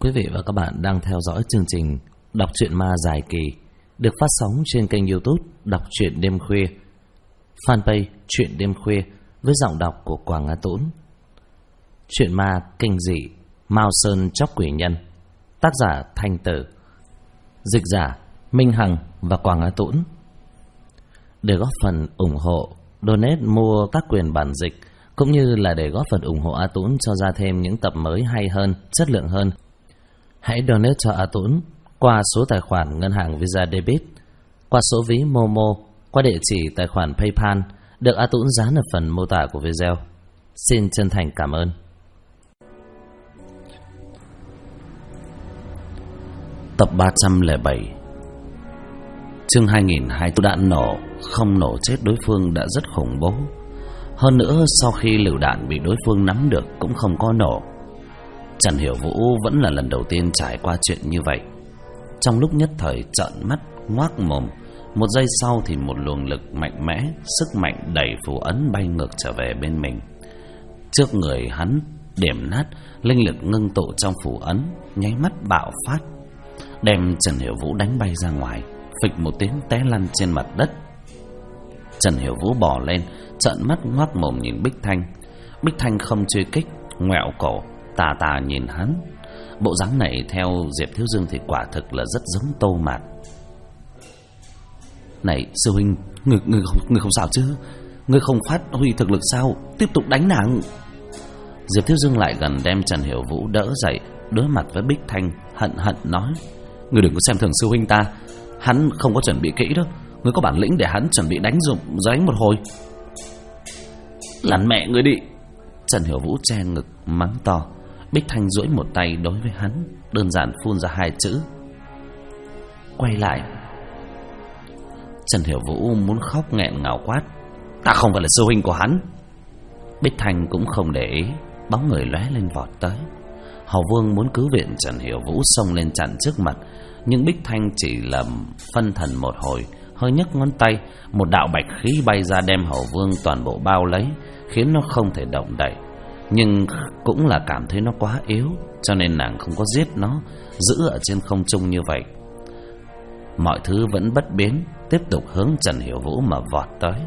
Quý vị và các bạn đang theo dõi chương trình Đọc truyện ma dài kỳ được phát sóng trên kênh YouTube Đọc truyện đêm khuya, fanpage Truyện đêm khuya với giọng đọc của Quảng Á Tũng. Truyện ma kinh dị Mao Sơn Chóc Quỷ Nhân, tác giả Thanh Tử, dịch giả Minh Hằng và Quảng Á Tũng. Để góp phần ủng hộ, donate mua các quyền bản dịch cũng như là để góp phần ủng hộ A Tũng cho ra thêm những tập mới hay hơn, chất lượng hơn, hãy donate cho A Tũng qua số tài khoản ngân hàng Visa Debit, qua số ví Momo, qua địa chỉ tài khoản PayPal được A Tũng dán ở phần mô tả của video. Xin chân thành cảm ơn. Tập 307, chương 2002. Đạn nổ không nổ chết đối phương đã rất khủng bố. Hơn nữa sau khi lựu đạn bị đối phương nắm được cũng không có nổ. Trần Hiểu Vũ vẫn là lần đầu tiên trải qua chuyện như vậy. Trong lúc nhất thời trợn mắt ngoác mồm, một giây sau thì một luồng lực mạnh mẽ, sức mạnh đẩy phù ấn bay ngược trở về bên mình. Trước người hắn điểm nát, linh lực ngưng tụ trong phù ấn nháy mắt bạo phát, đem Trần Hiểu Vũ đánh bay ra ngoài, phịch một tiếng té lăn trên mặt đất. Trần Hiểu Vũ bò lên, trợn mắt ngoác mồm nhìn Bích Thanh. Bích Thanh không truy kích, ngoẹo cổ tà tà nhìn hắn. Bộ dáng này theo Diệp Thiếu Dương thì quả thực là rất giống Tô Mạt. Này sư huynh, người không sao chứ? Người không phát huy thực lực sao? Tiếp tục đánh nàng. Diệp Thiếu Dương lại gần đem Trần Hiểu Vũ đỡ dậy, đối mặt với Bích Thanh hận hận nói: Người đừng có xem thường sư huynh ta, hắn không có chuẩn bị kỹ đâu. Người có bản lĩnh để hắn chuẩn bị đánh một hồi. Lăn mẹ người đi! Trần Hiểu Vũ che ngực mắng to. Bích Thanh duỗi một tay đối với hắn, đơn giản phun ra hai chữ: quay lại. Trần Hiểu Vũ muốn khóc nghẹn ngào quát: Ta không phải là sư huynh của hắn. Bích Thanh cũng không để ý, bóng người lóe lên vọt tới. Hầu Vương muốn cứu viện Trần Hiểu Vũ xông lên chặn trước mặt, nhưng Bích Thanh chỉ là phân thần một hồi, hơi nhấc ngón tay, một đạo bạch khí bay ra đem Hầu Vương toàn bộ bao lấy, khiến nó không thể động đậy. Nhưng cũng là cảm thấy nó quá yếu, cho nên nàng không có giết nó, giữ ở trên không trung như vậy. Mọi thứ vẫn bất biến, tiếp tục hướng Trần Hiểu Vũ mà vọt tới.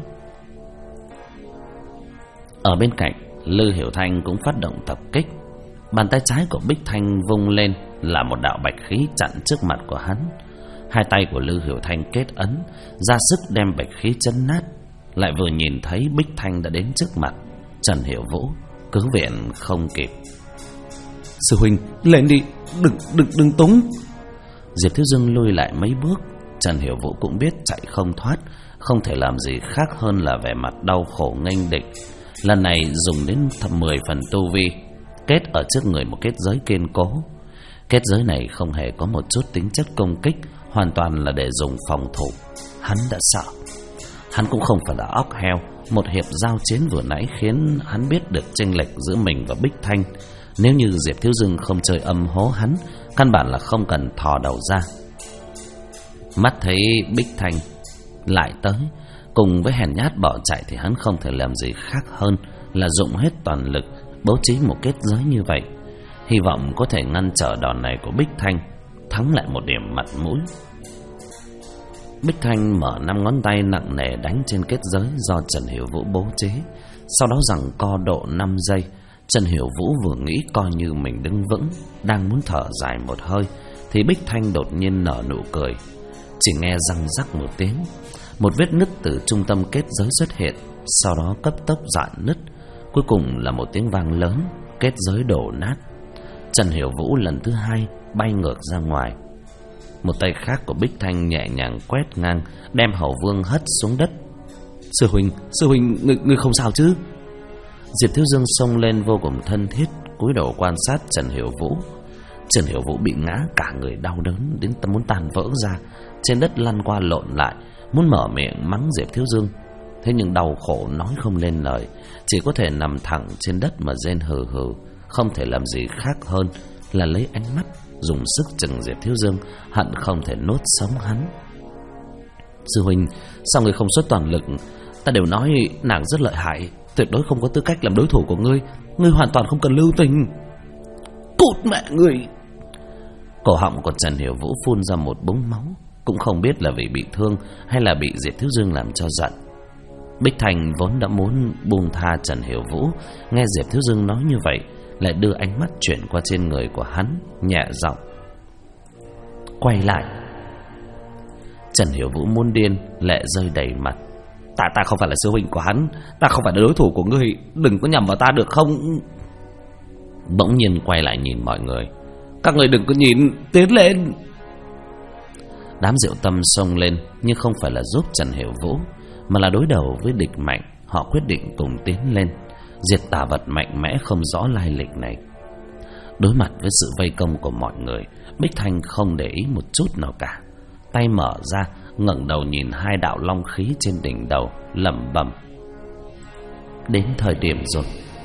Ở bên cạnh, Lư Hiểu Thanh cũng phát động tập kích. Bàn tay trái của Bích Thanh vung lên là một đạo bạch khí chặn trước mặt của hắn. Hai tay của Lư Hiểu Thanh kết ấn, ra sức đem bạch khí chấn nát. Lại vừa nhìn thấy Bích Thanh đã đến trước mặt, Trần Hiểu Vũ cứu viện không kịp. Sư huynh, lên đi, đừng túng. Diệp Thiếu Dương lùi lại mấy bước. Trần Hiểu Vũ cũng biết chạy không thoát, không thể làm gì khác hơn là vẻ mặt đau khổ nghênh địch. Lần này dùng đến 10 phần tu vi, kết ở trước người một kết giới kiên cố. Kết giới này không hề có một chút tính chất công kích, hoàn toàn là để dùng phòng thủ. Hắn đã sợ. Hắn cũng không phải là óc heo. Một hiệp giao chiến vừa nãy khiến hắn biết được chênh lệch giữa mình và Bích Thanh. Nếu như Diệp Thiếu Dương không chơi âm hố hắn, căn bản là không cần thò đầu ra. Mắt thấy Bích Thanh lại tới, cùng với hèn nhát bỏ chạy, thì hắn không thể làm gì khác hơn là dụng hết toàn lực bố trí một kết giới như vậy, hy vọng có thể ngăn trở đòn này của Bích Thanh, thắng lại một điểm mặt mũi. Bích Thanh mở 5 ngón tay nặng nề đánh trên kết giới do Trần Hiểu Vũ bố trí. Sau đó giằng co độ 5 giây. Trần Hiểu Vũ vừa nghĩ coi như mình đứng vững, đang muốn thở dài một hơi, thì Bích Thanh đột nhiên nở nụ cười. Chỉ nghe răng rắc một tiếng, một vết nứt từ trung tâm kết giới xuất hiện, sau đó cấp tốc rạn nứt. Cuối cùng là một tiếng vang lớn, kết giới đổ nát. Trần Hiểu Vũ lần thứ hai bay ngược ra ngoài. Một tay khác của Bích Thanh nhẹ nhàng quét ngang, đem Hầu Vương hất xuống đất. Sư huynh, ngươi không sao chứ? Diệp Thiếu Dương xông lên vô cùng thân thiết, cúi đầu quan sát Trần Hiểu Vũ. Trần Hiểu Vũ bị ngã cả người đau đớn đến muốn tan vỡ ra, trên đất lăn qua lộn lại, muốn mở miệng mắng Diệp Thiếu Dương. Thế nhưng đau khổ nói không lên lời, chỉ có thể nằm thẳng trên đất mà rên hừ hừ, không thể làm gì khác hơn là lấy ánh mắt dùng sức chừng Diệp Thiếu Dương, hận không thể nuốt sống hắn. Sư huynh, sao người không xuất toàn lực? Ta đều nói nàng rất lợi hại, tuyệt đối không có tư cách làm đối thủ của ngươi. Ngươi hoàn toàn không cần lưu tình. Cút mẹ ngươi! Cổ họng của Trần Hiểu Vũ phun ra một búng máu, cũng không biết là vì bị thương hay là bị Diệp Thiếu Dương làm cho giận. Bích Thành vốn đã muốn buông tha Trần Hiểu Vũ, nghe Diệp Thiếu Dương nói như vậy, lại đưa ánh mắt chuyển qua trên người của hắn, nhẹ giọng: quay lại. Trần Hiểu Vũ muốn điên, lệ rơi đầy mặt. Ta không phải là sư huynh của hắn, ta không phải là đối thủ của ngươi, đừng có nhầm vào ta được không? Bỗng nhiên quay lại nhìn mọi người: các người đừng có nhìn, tiến lên. Đám Diệu Tâm xông lên, nhưng không phải là giúp Trần Hiểu Vũ, mà là đối đầu với địch mạnh. Họ quyết định cùng tiến lên, diệt tà vật mạnh mẽ không rõ lai lịch này. Đối mặt với sự vây công của mọi người, Bích Thanh không để ý một chút nào cả. Tay mở ra, ngẩng đầu nhìn hai đạo long khí trên đỉnh đầu, lẩm bẩm: đến thời điểm rồi.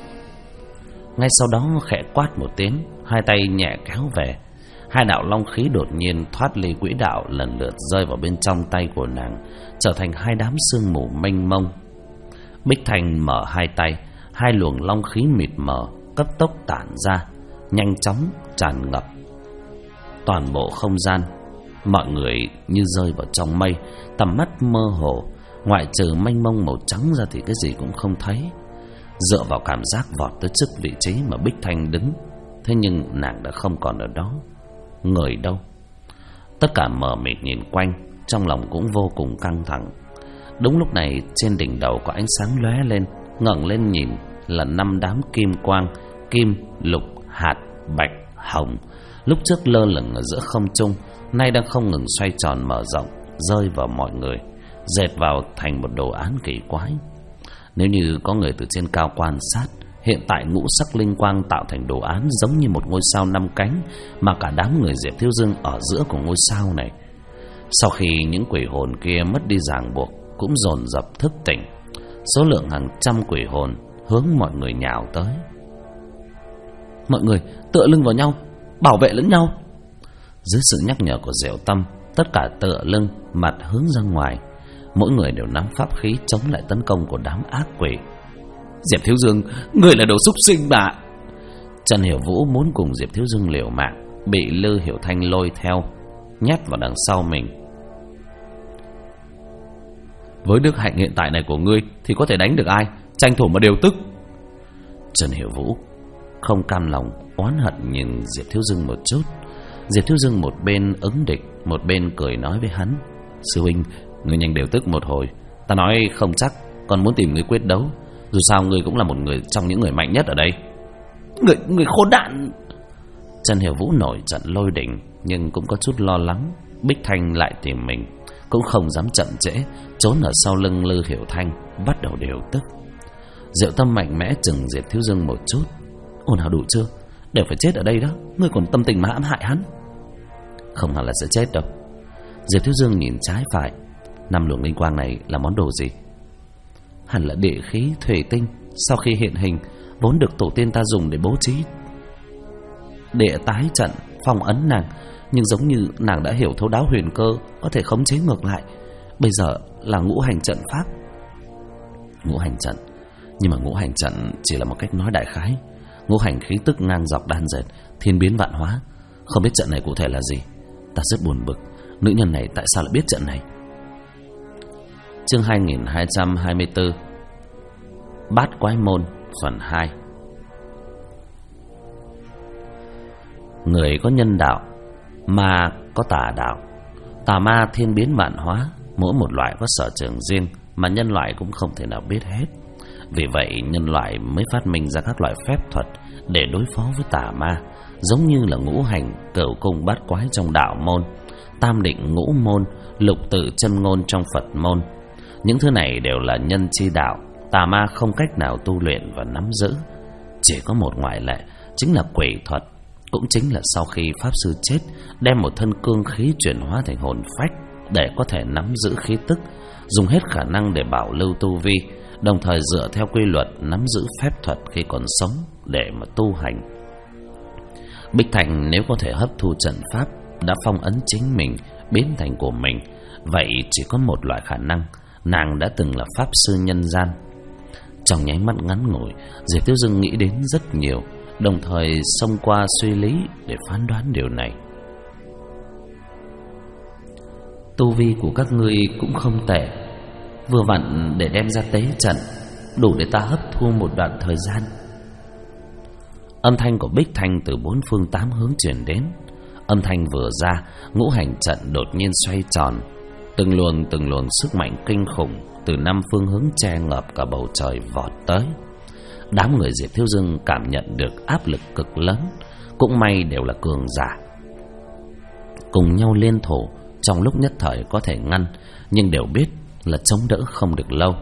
Ngay sau đó khẽ quát một tiếng, hai tay nhẹ kéo về. Hai đạo long khí đột nhiên thoát ly quỹ đạo, lần lượt rơi vào bên trong tay của nàng, trở thành hai đám sương mù mênh mông. Bích Thanh mở hai tay, hai luồng long khí mịt mờ cấp tốc tản ra, nhanh chóng tràn ngập toàn bộ không gian. Mọi người như rơi vào trong mây, tầm mắt mơ hồ, ngoại trừ mênh mông màu trắng ra thì cái gì cũng không thấy. Dựa vào cảm giác vọt tới trước vị trí mà Bích Thanh đứng, thế nhưng nàng đã không còn ở đó. Người đâu? Tất cả mờ mịt nhìn quanh, trong lòng cũng vô cùng căng thẳng. Đúng lúc này, trên đỉnh đầu có ánh sáng lóe lên, ngẩng lên nhìn là 5 đám kim quang: kim, lục, hạt, bạch, hồng. Lúc trước lơ lửng ở giữa không trung, nay đang không ngừng xoay tròn mở rộng, rơi vào mọi người, dệt vào thành một đồ án kỳ quái. Nếu như có người từ trên cao quan sát, hiện tại ngũ sắc linh quang tạo thành đồ án giống như một ngôi sao 5 cánh, mà cả đám người Diệp Thiếu Dương ở giữa của ngôi sao này. Sau khi những quỷ hồn kia mất đi ràng buộc, cũng dồn dập thức tỉnh. Số lượng hàng trăm quỷ hồn hướng mọi người nhào tới. Mọi người tựa lưng vào nhau, bảo vệ lẫn nhau. Dưới sự nhắc nhở của Diệu Tâm, tất cả tựa lưng, mặt hướng ra ngoài. Mỗi người đều nắm pháp khí chống lại tấn công của đám ác quỷ. Diệp Thiếu Dương, người là đồ súc sinh mà. Trần Hiểu Vũ muốn cùng Diệp Thiếu Dương liều mạng, bị Lư Hiểu Thanh lôi theo, nhét vào đằng sau mình. Với đức hạnh hiện tại này của ngươi thì có thể đánh được ai? Tranh thủ mà điều tức. Trần Hiểu Vũ không cam lòng, oán hận nhìn Diệp Thiếu Dương một chút. Diệp Thiếu Dương một bên ứng địch, một bên cười nói với hắn: sư huynh, ngươi nhanh điều tức một hồi. Ta nói không chắc còn muốn tìm ngươi quyết đấu. Dù sao ngươi cũng là một người trong những người mạnh nhất ở đây. Người khốn nạn! Trần Hiểu Vũ nổi trận lôi đình, nhưng cũng có chút lo lắng Bích Thanh lại tìm mình, cũng không dám chậm trễ, trốn ở sau lưng Lư Hiểu Thanh, bắt đầu điều tức. Diệu Tâm mạnh mẽ chừng Diệp Thiếu Dương một chút: ồn ào đủ chưa? Đều phải chết ở đây đó, ngươi còn tâm tình mà hãm hại hắn. Không hẳn là sẽ chết đâu. Diệp Thiếu Dương nhìn trái phải. 5 luồng linh quang này là món đồ gì? Hẳn là địa khí thủy tinh, sau khi hiện hình vốn được tổ tiên ta dùng để bố trí địa tái trận phong ấn nàng. Nhưng giống như nàng đã hiểu thấu đáo huyền cơ, có thể khống chế ngược lại. Bây giờ là ngũ hành trận pháp. Ngũ hành trận? Nhưng mà ngũ hành trận chỉ là một cách nói đại khái. Ngũ hành khí tức ngang dọc đan dệt, thiên biến vạn hóa. Không biết trận này cụ thể là gì. Ta rất buồn bực, nữ nhân này tại sao lại biết trận này? Chương 2224 Bát Quái Môn phần 2. Người có nhân đạo, ma có tà đạo. Tà ma thiên biến vạn hóa, mỗi một loại có sở trường riêng mà nhân loại cũng không thể nào biết hết. Vì vậy nhân loại mới phát minh ra các loại phép thuật để đối phó với tà ma, giống như là ngũ hành, cửu cung bát quái trong đạo môn, tam định ngũ môn, lục tự chân ngôn trong Phật môn. Những thứ này đều là nhân chi đạo, tà ma không cách nào tu luyện và nắm giữ. Chỉ có một ngoại lệ, chính là quỷ thuật. Cũng chính là sau khi pháp sư chết, đem một thân cương khí chuyển hóa thành hồn phách để có thể nắm giữ khí tức, dùng hết khả năng để bảo lưu tu vi, đồng thời dựa theo quy luật nắm giữ phép thuật khi còn sống để mà tu hành. Bích Thành nếu có thể hấp thu trận pháp đã phong ấn chính mình, biến thành của mình, vậy chỉ có một loại khả năng: nàng đã từng là pháp sư nhân gian. Trong nháy mắt ngắn ngủi, Diệp Tiêu Dương nghĩ đến rất nhiều, đồng thời xông qua suy lý để phán đoán điều này. Tu vi của các ngươi cũng không tệ, vừa vặn để đem ra tế trận, đủ để ta hấp thu một đoạn thời gian. Âm thanh của Bích Thanh từ bốn phương tám hướng truyền đến. Âm thanh vừa ra, ngũ hành trận đột nhiên xoay tròn, từng luồng sức mạnh kinh khủng từ năm phương hướng che ngập cả bầu trời vọt tới. Đám người Diệp Thiếu Dương cảm nhận được áp lực cực lớn, cũng may đều là cường giả, cùng nhau liên thủ, trong lúc nhất thời có thể ngăn, nhưng đều biết là chống đỡ không được lâu.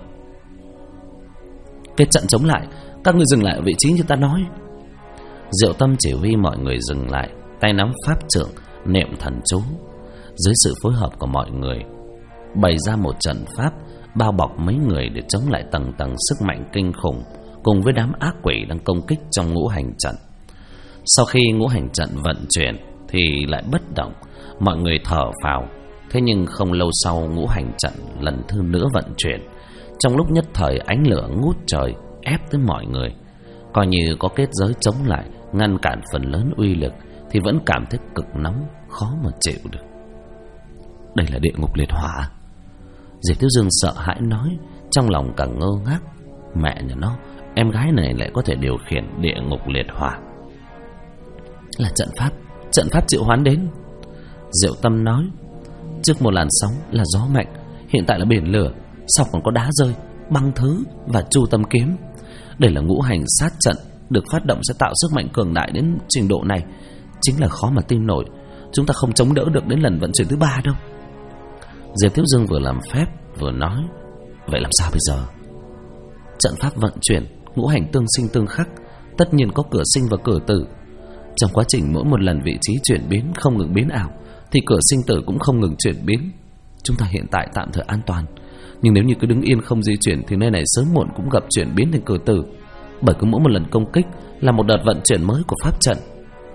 Kết trận chống lại, các ngươi dừng lại ở vị trí như ta nói. Diệu Tâm chỉ huy mọi người dừng lại, tay nắm pháp trượng niệm thần chú. Dưới sự phối hợp của mọi người, bày ra một trận pháp bao bọc mấy người để chống lại tầng tầng sức mạnh kinh khủng cùng với đám ác quỷ đang công kích trong ngũ hành trận. Sau khi ngũ hành trận vận chuyển thì lại bất động, mọi người thở phào. Thế nhưng không lâu sau, ngũ hành trận lần thứ nữa vận chuyển. Trong lúc nhất thời, ánh lửa ngút trời ép tới mọi người. Coi như có kết giới chống lại, ngăn cản phần lớn uy lực, thì vẫn cảm thấy cực nóng, khó mà chịu được. Đây là địa ngục liệt hỏa. Diệp Thiếu Dương sợ hãi nói, trong lòng càng ngơ ngác. Mẹ nhà nó, em gái này lại có thể điều khiển địa ngục liệt hỏa. Là trận pháp triệu hoán đến. Diệu Tâm nói, trước một làn sóng là gió mạnh, hiện tại là biển lửa, sau còn có đá rơi, băng thứ và chu tâm kiếm. Đây là ngũ hành sát trận, được phát động sẽ tạo sức mạnh cường đại đến trình độ này, chính là khó mà tin nổi. Chúng ta không chống đỡ được đến lần vận chuyển thứ 3 đâu. Diệp Thiếu Dương vừa làm phép vừa nói, vậy làm sao bây giờ? Trận pháp vận chuyển, ngũ hành tương sinh tương khắc, tất nhiên có cửa sinh và cửa tử. Trong quá trình mỗi một lần vị trí chuyển biến không ngừng biến ảo, thì cửa sinh tử cũng không ngừng chuyển biến. Chúng ta hiện tại tạm thời an toàn, nhưng nếu như cứ đứng yên không di chuyển thì nơi này sớm muộn cũng gặp chuyển biến thành cửa tử. Bởi cứ mỗi một lần công kích là một đợt vận chuyển mới của pháp trận.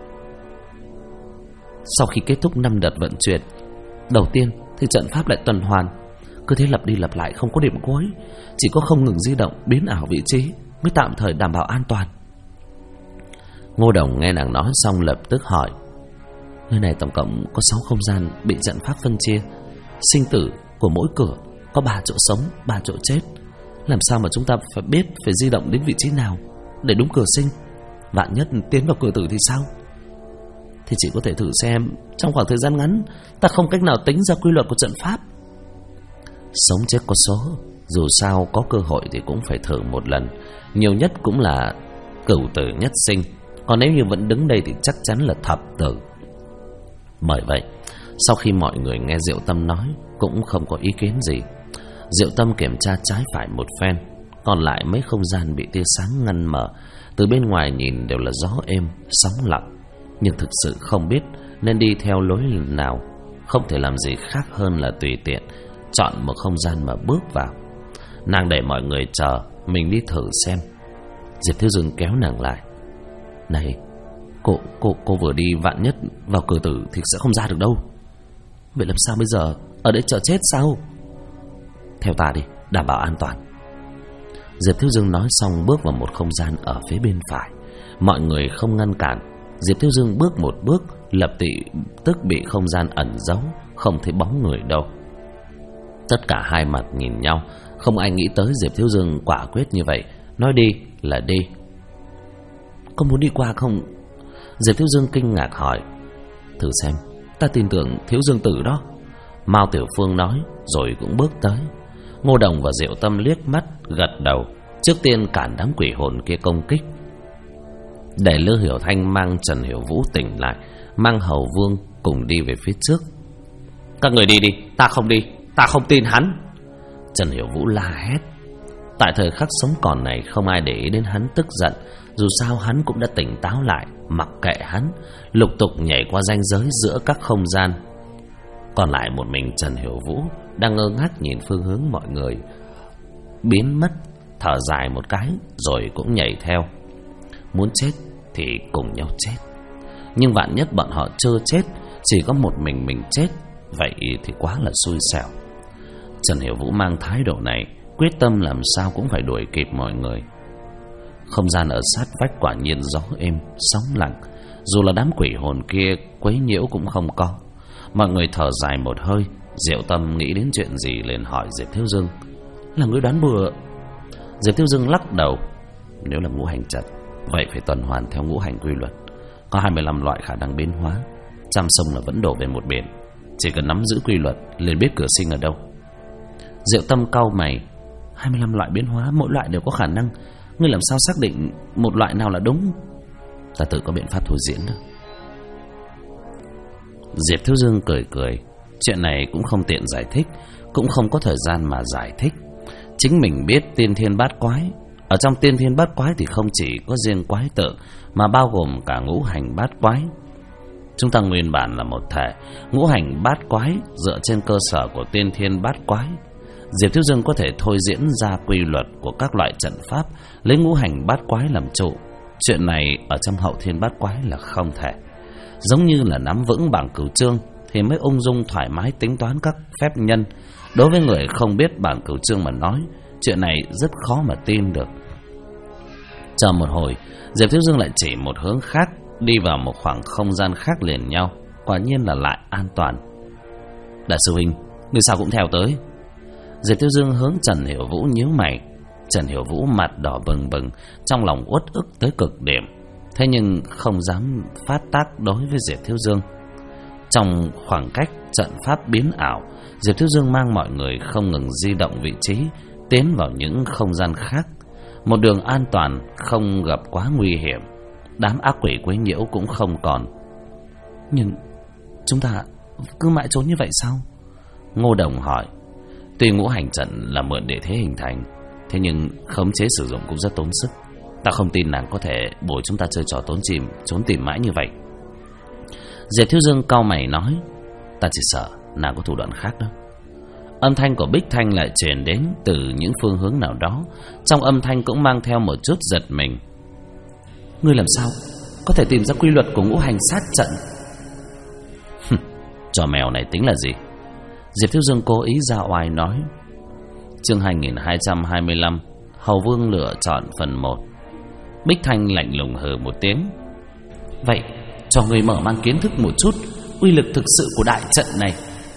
Sau khi kết thúc 5 đợt vận chuyển đầu tiên thì trận pháp lại tuần hoàn, cứ thế lặp đi lặp lại không có điểm cuối. Chỉ có không ngừng di động biến ảo vị trí mới tạm thời đảm bảo an toàn. Ngô Đồng nghe nàng nói xong lập tức hỏi, nơi này tổng cộng có 6 không gian bị trận pháp phân chia. Sinh tử của mỗi cửa có 3 chỗ sống, 3 chỗ chết. Làm sao mà chúng ta phải biết phải di động đến vị trí nào để đúng cửa sinh? Vạn nhất tiến vào cửa tử thì sao? Thì chỉ có thể thử xem. Trong khoảng thời gian ngắn, ta không cách nào tính ra quy luật của trận pháp. Sống chết có số, dù sao có cơ hội thì cũng phải thử một lần. Nhiều nhất cũng là cửu tử nhất sinh, còn nếu như vẫn đứng đây thì chắc chắn là thập tử. Bởi vậy, sau khi mọi người nghe Diệu Tâm nói, cũng không có ý kiến gì. Diệu Tâm kiểm tra trái phải một phen, còn lại mấy không gian bị tia sáng ngăn mở. Từ bên ngoài nhìn đều là gió êm, sóng lặng, nhưng thực sự không biết nên đi theo lối nào. Không thể làm gì khác hơn là tùy tiện chọn một không gian mà bước vào. Nàng để mọi người chờ, mình đi thử xem. Diệp Thiếu Dương kéo nàng lại, này, cô vừa đi, vạn nhất vào cửa tử thì sẽ không ra được đâu. Vậy làm sao bây giờ? Ở đây chờ chết sao? Theo ta đi, đảm bảo an toàn. Diệp Thiếu Dương nói xong bước vào một không gian ở phía bên phải. Mọi người không ngăn cản. Diệp Thiếu Dương bước một bước, lập tức bị không gian ẩn giấu, không thấy bóng người đâu. Tất cả hai mặt nhìn nhau, không ai nghĩ tới Diệp Thiếu Dương quả quyết như vậy, nói đi là đi. Có muốn đi qua không? Diệp Thiếu Dương kinh ngạc hỏi. Thử xem, ta tin tưởng Thiếu Dương tử đó. Mao Tiểu Phương nói, rồi cũng bước tới. Ngô Đồng và Diệu Tâm liếc mắt gật đầu, trước tiên cản đám quỷ hồn kia công kích, để Lư Hiểu Thanh mang Trần Hiểu Vũ tỉnh lại, mang Hầu Vương cùng đi về phía trước. Các người đi đi, ta không đi, ta không tin hắn. Trần Hiểu Vũ la hét. Tại thời khắc sống còn này, không ai để ý đến hắn tức giận. Dù sao hắn cũng đã tỉnh táo lại. Mặc kệ hắn, lục tục nhảy qua ranh giới giữa các không gian. Còn lại một mình Trần Hiểu Vũ đang ngơ ngác nhìn phương hướng mọi người biến mất, thở dài một cái rồi cũng nhảy theo. Muốn chết thì cùng nhau chết, nhưng vạn nhất bọn họ chưa chết, chỉ có một mình chết, vậy thì quá là xui xẻo. Trần Hiểu Vũ mang thái độ này, quyết tâm làm sao cũng phải đuổi kịp mọi người. Không gian ở sát vách quả nhiên gió êm, sóng lặng, dù là đám quỷ hồn kia quấy nhiễu cũng không có. Mọi người thở dài một hơi, Diệu Tâm nghĩ đến chuyện gì liền hỏi Diệp Thiếu Dương: là ngươi đoán bừa? Diệp Thiếu Dương lắc đầu: nếu là ngũ hành trận, vậy phải tuần hoàn theo ngũ hành quy luật. Có 25 loại khả năng biến hóa, trăm sông là vẫn đổ về một biển. Chỉ cần nắm giữ quy luật liền biết cửa sinh ở đâu. Diệu Tâm cau mày: 25 loại biến hóa, mỗi loại đều có khả năng, ngươi làm sao xác định một loại nào là đúng? Ta tự có biện pháp thôi diễn đó. Diệp Thiếu Dương cười cười: chuyện này cũng không tiện giải thích, cũng không có thời gian mà giải thích. Chính mình biết tiên thiên bát quái. Ở trong tiên thiên bát quái thì không chỉ có riêng quái tự, mà bao gồm cả ngũ hành bát quái. Chúng ta nguyên bản là một thể. Ngũ hành bát quái dựa trên cơ sở của tiên thiên bát quái. Diệp Thiếu Dương có thể thôi diễn ra quy luật của các loại trận pháp, lấy ngũ hành bát quái làm trụ. Chuyện này ở trong hậu thiên bát quái là không thể. Giống như là nắm vững bảng cửu chương thì mới ung dung thoải mái tính toán các phép nhân. Đối với người không biết bảng cửu chương mà nói, chuyện này rất khó mà tin được. Chờ một hồi, Diệp Thiếu Dương lại chỉ một hướng khác, đi vào một khoảng không gian khác liền nhau. Quả nhiên là lại an toàn. Đại sư huynh, người sao cũng theo tới? Diệp Thiếu Dương hướng Trần Hiểu Vũ nhíu mày. Trần Hiểu Vũ mặt đỏ bừng bừng, trong lòng uất ức tới cực điểm, thế nhưng không dám phát tác đối với Diệp Thiếu Dương. Trong khoảng cách trận pháp biến ảo, Diệp Thiếu Dương mang mọi người không ngừng di động vị trí, tiến vào những không gian khác. Một đường an toàn, không gặp quá nguy hiểm. Đám ác quỷ quấy nhiễu cũng không còn. Nhưng chúng ta cứ mãi trốn như vậy sao? Ngô Đồng hỏi. Tuy ngũ hành trận là mượn địa thế hình thành, thế nhưng khống chế sử dụng cũng rất tốn sức. Ta không tin nàng có thể bồi chúng ta chơi trò trốn tìm mãi như vậy. Diệp Thiếu Dương cau mày nói: ta chỉ sợ nàng có thủ đoạn khác đó. Âm thanh của Bích Thanh lại truyền đến từ những phương hướng nào đó. Trong âm thanh cũng mang theo một chút giật mình. Ngươi làm sao có thể tìm ra quy luật của ngũ hành sát trận? Trò mèo này tính là gì? Diệp Thiếu Dương cố ý ra oai nói. Chương 2225, Hầu Vương lựa chọn phần 1. Bích Thanh lạnh lùng hừ một tiếng. Vậy cho người mở mang kiến thức một chút uy lực thực sự của đại trận này.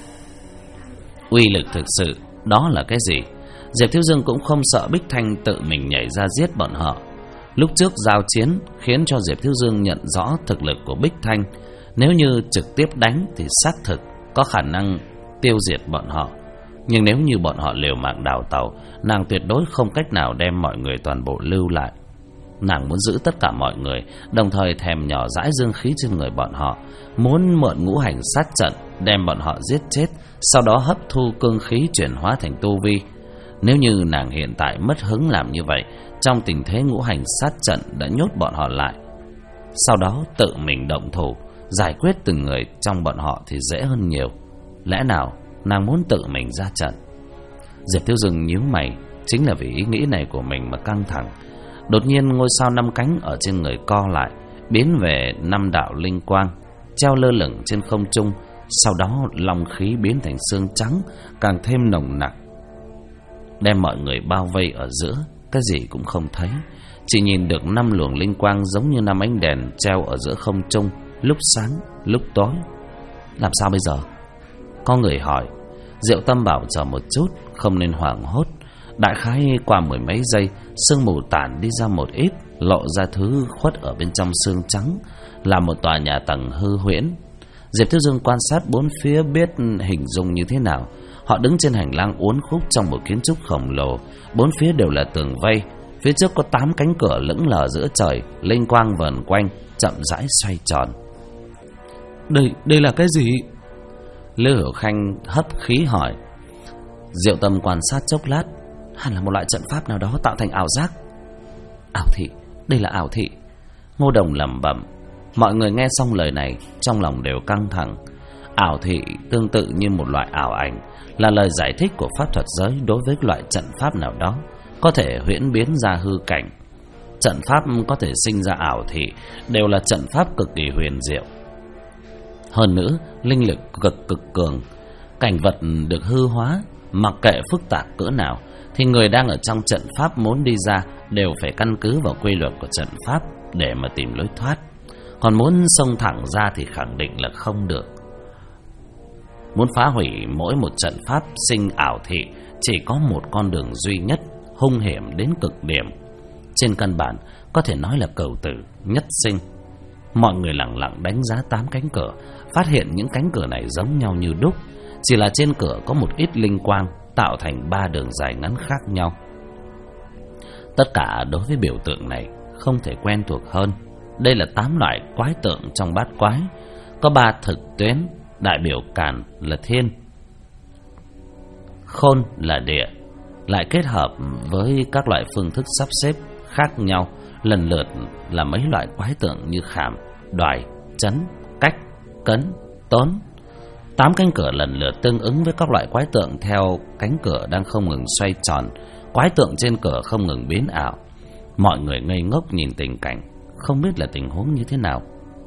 Uy lực thực sự đó là cái gì? Diệp Thiếu Dương cũng không sợ Bích Thanh tự mình nhảy ra giết bọn họ. Lúc trước giao chiến khiến cho Diệp Thiếu Dương nhận rõ thực lực của Bích Thanh. Nếu như trực tiếp đánh thì xác thực có khả năng tiêu diệt bọn họ. Nhưng nếu như bọn họ liều mạng đào tàu, nàng tuyệt đối không cách nào đem mọi người toàn bộ lưu lại. Nàng muốn giữ tất cả mọi người, đồng thời thèm nhỏ dãi dương khí trên người bọn họ, muốn mượn ngũ hành sát trận đem bọn họ giết chết, sau đó hấp thu cương khí chuyển hóa thành tu vi. Nếu như nàng hiện tại mất hứng làm như vậy, trong tình thế ngũ hành sát trận đã nhốt bọn họ lại, sau đó tự mình động thủ giải quyết từng người trong bọn họ thì dễ hơn nhiều. Lẽ nào nàng muốn tự mình ra trận? Diệp Thiếu Dương nhíu mày. Chính là vì ý nghĩ này của mình mà căng thẳng. Đột nhiên ngôi sao 5 cánh ở trên người co lại, biến về 5 đạo linh quang, treo lơ lửng trên không trung. Sau đó long khí biến thành xương trắng, càng thêm nồng nặc, đem mọi người bao vây ở giữa. Cái gì cũng không thấy, chỉ nhìn được 5 luồng linh quang giống như 5 ánh đèn treo ở giữa không trung, lúc sáng lúc tối. Làm sao bây giờ? Có người hỏi. Diệu Tâm bảo chờ một chút, không nên hoảng hốt. Đại khái qua 10 mấy giây, sương mù tản đi ra một ít, lộ ra thứ khuất ở bên trong xương trắng, là một tòa nhà tầng hư huyễn. Diệp Thiếu Dương quan sát bốn phía biết hình dung như thế nào. Họ đứng trên hành lang uốn khúc trong một kiến trúc khổng lồ, bốn phía đều là tường vây. Phía trước có 8 cánh cửa lững lờ giữa trời, linh quang vờn quanh, chậm rãi xoay tròn. Đây là cái gì? Lư Hiểu Khanh hấp khí hỏi. Diệu Tâm quan sát chốc lát. Hẳn là một loại trận pháp nào đó tạo thành ảo giác. Ảo thị, đây là ảo thị. Ngô Đồng lẩm bẩm. Mọi người nghe xong lời này trong lòng đều căng thẳng. Ảo thị tương tự như một loại ảo ảnh, là lời giải thích của pháp thuật giới đối với loại trận pháp nào đó có thể huyễn biến ra hư cảnh. Trận pháp có thể sinh ra ảo thị đều là trận pháp cực kỳ huyền diệu. Hơn nữa, linh lực cực cường. Cảnh vật được hư hóa, mặc kệ phức tạp cỡ nào, thì người đang ở trong trận pháp muốn đi ra đều phải căn cứ vào quy luật của trận pháp để mà tìm lối thoát. Còn muốn xông thẳng ra thì khẳng định là không được. Muốn phá hủy mỗi một trận pháp sinh ảo thị chỉ có một con đường duy nhất, hung hiểm đến cực điểm. Trên căn bản có thể nói là cửu tử nhất sinh. Mọi người lặng lặng đánh giá 8 cánh cửa, phát hiện những cánh cửa này giống nhau như đúc, chỉ là trên cửa có một ít linh quang tạo thành 3 đường dài ngắn khác nhau. Tất cả đối với biểu tượng này không thể quen thuộc hơn. Đây là 8 loại quái tượng trong bát quái. Có 3 thực tuyến, đại biểu càn là thiên, khôn là địa, lại kết hợp với các loại phương thức sắp xếp khác nhau, lần lượt là mấy loại quái tượng như khảm, đoài, chấn, cách, cấn, tốn. 8 cánh cửa lần lượt tương ứng với các loại quái tượng theo cánh cửa đang không ngừng xoay tròn. Quái tượng trên cửa không ngừng biến ảo. Mọi người ngây ngốc nhìn tình cảnh, không biết là tình huống như thế nào.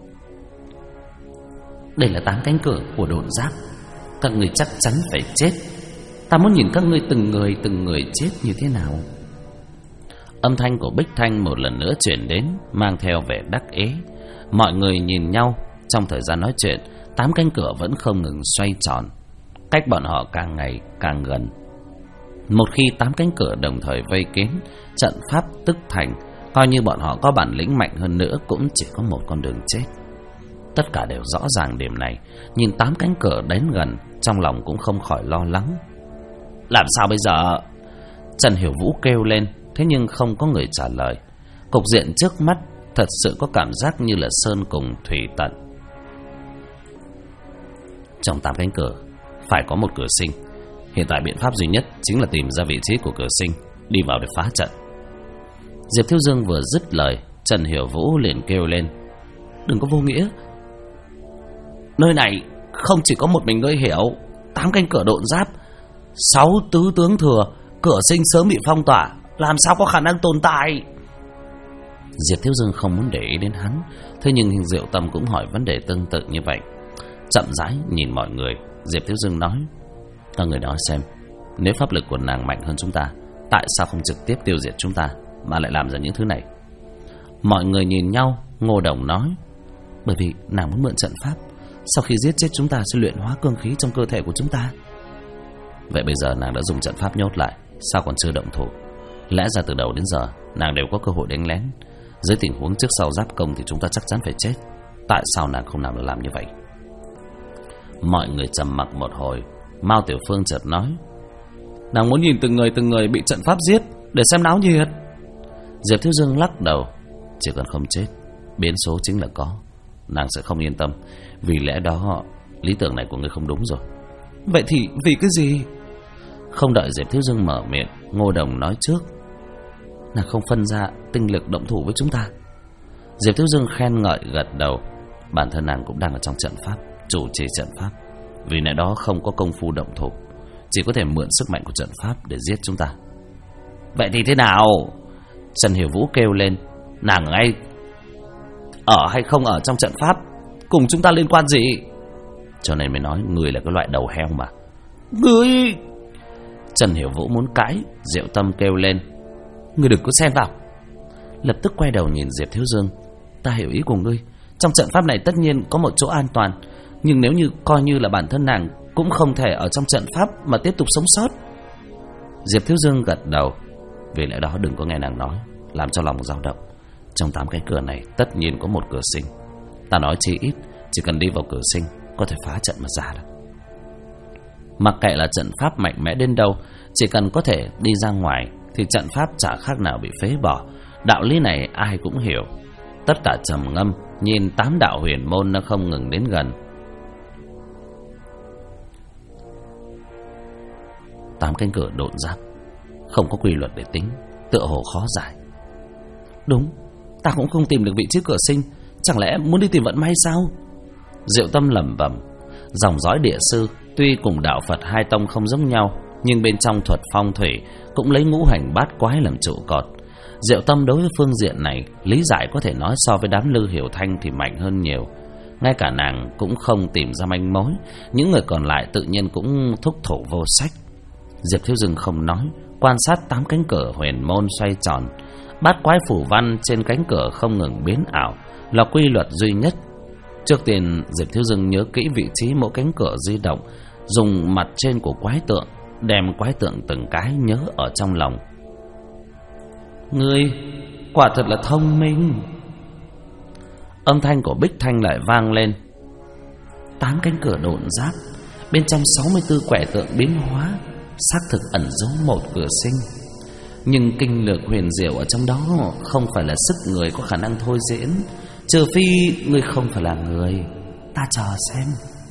Đây là 8 cánh cửa của độn giáp. Các người chắc chắn phải chết. Ta muốn nhìn các ngươi từng người chết như thế nào. Âm thanh của Bích Thanh một lần nữa chuyển đến, mang theo vẻ đắc ý. Mọi người nhìn nhau. Trong thời gian nói chuyện, 8 cánh cửa vẫn không ngừng xoay tròn, cách bọn họ càng ngày càng gần. Một khi 8 cánh cửa đồng thời vây kín, trận pháp tức thành. Coi như bọn họ có bản lĩnh mạnh hơn nữa cũng chỉ có một con đường chết. Tất cả đều rõ ràng điểm này. Nhìn 8 cánh cửa đến gần, trong lòng cũng không khỏi lo lắng. Làm sao bây giờ? Trần Hiểu Vũ kêu lên, thế nhưng không có người trả lời. Cục diện trước mắt thật sự có cảm giác như là sơn cùng thủy tận. Trong 8 cánh cửa phải có một cửa sinh. Hiện tại biện pháp duy nhất chính là tìm ra vị trí của cửa sinh, đi vào để phá trận. Diệp Thiếu Dương vừa dứt lời, Trần Hiểu Vũ liền kêu lên: đừng có vô nghĩa. Nơi này không chỉ có một mình ngươi hiểu. 8 cánh cửa độn giáp, 6 tứ tướng thừa, cửa sinh sớm bị phong tỏa, làm sao có khả năng tồn tại. Diệp Thiếu Dương không muốn để ý đến hắn, thế nhưng Diệu Tâm cũng hỏi vấn đề tương tự như vậy. Chậm rãi nhìn mọi người, Diệp Thiếu Dương nói: các người nói xem, nếu pháp lực của nàng mạnh hơn chúng ta, tại sao không trực tiếp tiêu diệt chúng ta mà lại làm ra những thứ này? Mọi người nhìn nhau. Ngô Đồng nói: bởi vì nàng muốn mượn trận pháp, sau khi giết chết chúng ta sẽ luyện hóa cương khí trong cơ thể của chúng ta. Vậy bây giờ nàng đã dùng trận pháp nhốt lại, sao còn chưa động thủ? Lẽ ra từ đầu đến giờ nàng đều có cơ hội đánh lén. Dưới tình huống trước sau giáp công thì chúng ta chắc chắn phải chết. Tại sao nàng không nào được làm như vậy? Mọi người trầm mặc một hồi. Mao Tiểu Phương chợt nói: nàng muốn nhìn từng người bị trận pháp giết để xem náo nhiệt. Diệp Thiếu Dương lắc đầu: chỉ cần không chết, biến số chính là có. Nàng sẽ không yên tâm. Vì lẽ đó lý tưởng này của ngươi không đúng rồi. Vậy thì vì cái gì? Không đợi Diệp Thiếu Dương mở miệng, Ngô Đồng nói trước: nàng không phân ra tinh lực động thủ với chúng ta. Diệp Thiếu Dương khen ngợi gật đầu. Bản thân nàng cũng đang ở trong trận pháp, chủ trì trận pháp, vì lẽ đó không có công phu động thủ, chỉ có thể mượn sức mạnh của trận pháp để giết chúng ta. Vậy thì thế nào? Trần Hiểu Vũ kêu lên: nàng ngay ở hay không ở trong trận pháp cùng chúng ta liên quan gì? Cho nên mới nói người là cái loại đầu heo mà. Ngươi! Trần Hiểu Vũ muốn cãi, Diệu Tâm kêu lên: ngươi đừng có xen vào. Lập tức quay đầu nhìn Diệp Thiếu Dương: ta hiểu ý của ngươi. Trong trận pháp này tất nhiên có một chỗ an toàn, nhưng nếu như coi như là bản thân nàng cũng không thể ở trong trận pháp mà tiếp tục sống sót. Diệp Thiếu Dương gật đầu. Vì lẽ đó đừng có nghe nàng nói, làm cho lòng dao động. Trong 8 cái cửa này tất nhiên có một cửa sinh. Ta nói chi ít, chỉ cần đi vào cửa sinh có thể phá trận mà ra được. Mặc kệ là trận pháp mạnh mẽ đến đâu, chỉ cần có thể đi ra ngoài thì trận pháp chả khác nào bị phế bỏ. Đạo lý này ai cũng hiểu. Tất cả trầm ngâm, nhìn 8 đạo huyền môn nó không ngừng đến gần. 8 cánh cửa độn giáp, không có quy luật để tính, tựa hồ khó giải. Đúng, ta cũng không tìm được vị trí cửa sinh. Chẳng lẽ muốn đi tìm vận may sao? Diệu Tâm lẩm bẩm. Dòng dõi địa sư tuy cùng đạo Phật hai tông không giống nhau, nhưng bên trong thuật phong thủy cũng lấy ngũ hành bát quái làm trụ cột. Diệu Tâm đối với phương diện này lý giải có thể nói so với đám Lư Hiểu Thanh thì mạnh hơn nhiều. Ngay cả nàng cũng không tìm ra manh mối, những người còn lại tự nhiên cũng thúc thủ vô sách. Diệp Thiếu Dương không nói, quan sát 8 cánh cửa huyền môn xoay tròn. Bát quái phủ văn trên cánh cửa không ngừng biến ảo, là quy luật duy nhất. Trước tiên Diệp Thiếu Dương nhớ kỹ vị trí mỗi cánh cửa di động, dùng mặt trên của quái tượng đem quái tượng từng cái nhớ ở trong lòng. Ngươi quả thật là thông minh. Âm thanh của Bích Thanh lại vang lên. 8 cánh cửa độn giáp, bên trong 64 quẻ tượng biến hóa, xác thực ẩn giấu một cửa sinh. Nhưng kinh lược huyền diệu ở trong đó không phải là sức người có khả năng thôi diễn, trừ phi ngươi không phải là người. Ta chờ xem.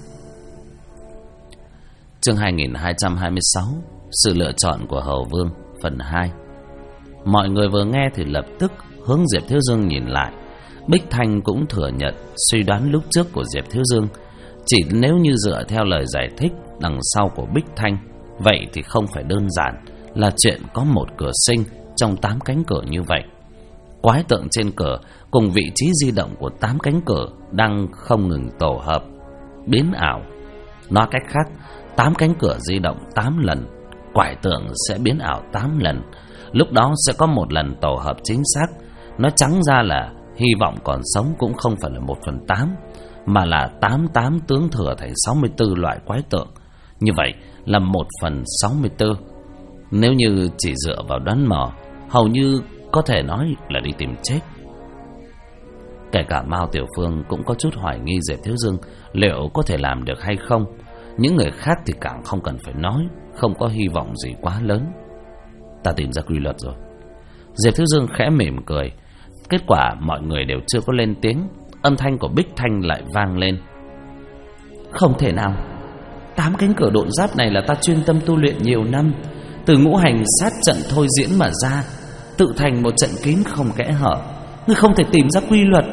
Chương 2226, sự lựa chọn của Hầu Vương, phần 2. Mọi người vừa nghe thì lập tức hướng Diệp Thiếu Dương nhìn lại. Bích Thanh cũng thừa nhận suy đoán lúc trước của Diệp Thiếu Dương. Chỉ nếu như dựa theo lời giải thích đằng sau của Bích Thanh, vậy thì không phải đơn giản là chuyện có một cửa sinh trong 8 cánh cửa như vậy. Quái tượng trên cửa cùng vị trí di động của 8 cánh cửa đang không ngừng tổ hợp, biến ảo. Nói cách khác, 8 cánh cửa di động 8 lần, quái tượng sẽ biến ảo 8 lần. Lúc đó sẽ có một lần tổ hợp chính xác. Nói trắng ra là hy vọng còn sống cũng không phải là 1/8, mà là 88 tướng thừa thành 64 loại quái tượng. Như vậy là 1/64. Nếu như chỉ dựa vào đoán mò, hầu như có thể nói là đi tìm chết. Kể cả Mao Tiểu Phương cũng có chút hoài nghi Diệp Thiếu Dương liệu có thể làm được hay không. Những người khác thì càng không cần phải nói, không có hy vọng gì quá lớn. Ta tìm ra quy luật rồi. Diệp Thiếu Dương khẽ mỉm cười. Kết quả mọi người đều chưa có lên tiếng, âm thanh của Bích Thanh lại vang lên. Không thể nào. 8 cánh cửa độn giáp này là ta chuyên tâm tu luyện nhiều năm, từ ngũ hành sát trận thôi diễn mà ra, tự thành một trận kín không kẽ hở. Ngươi không thể tìm ra quy luật.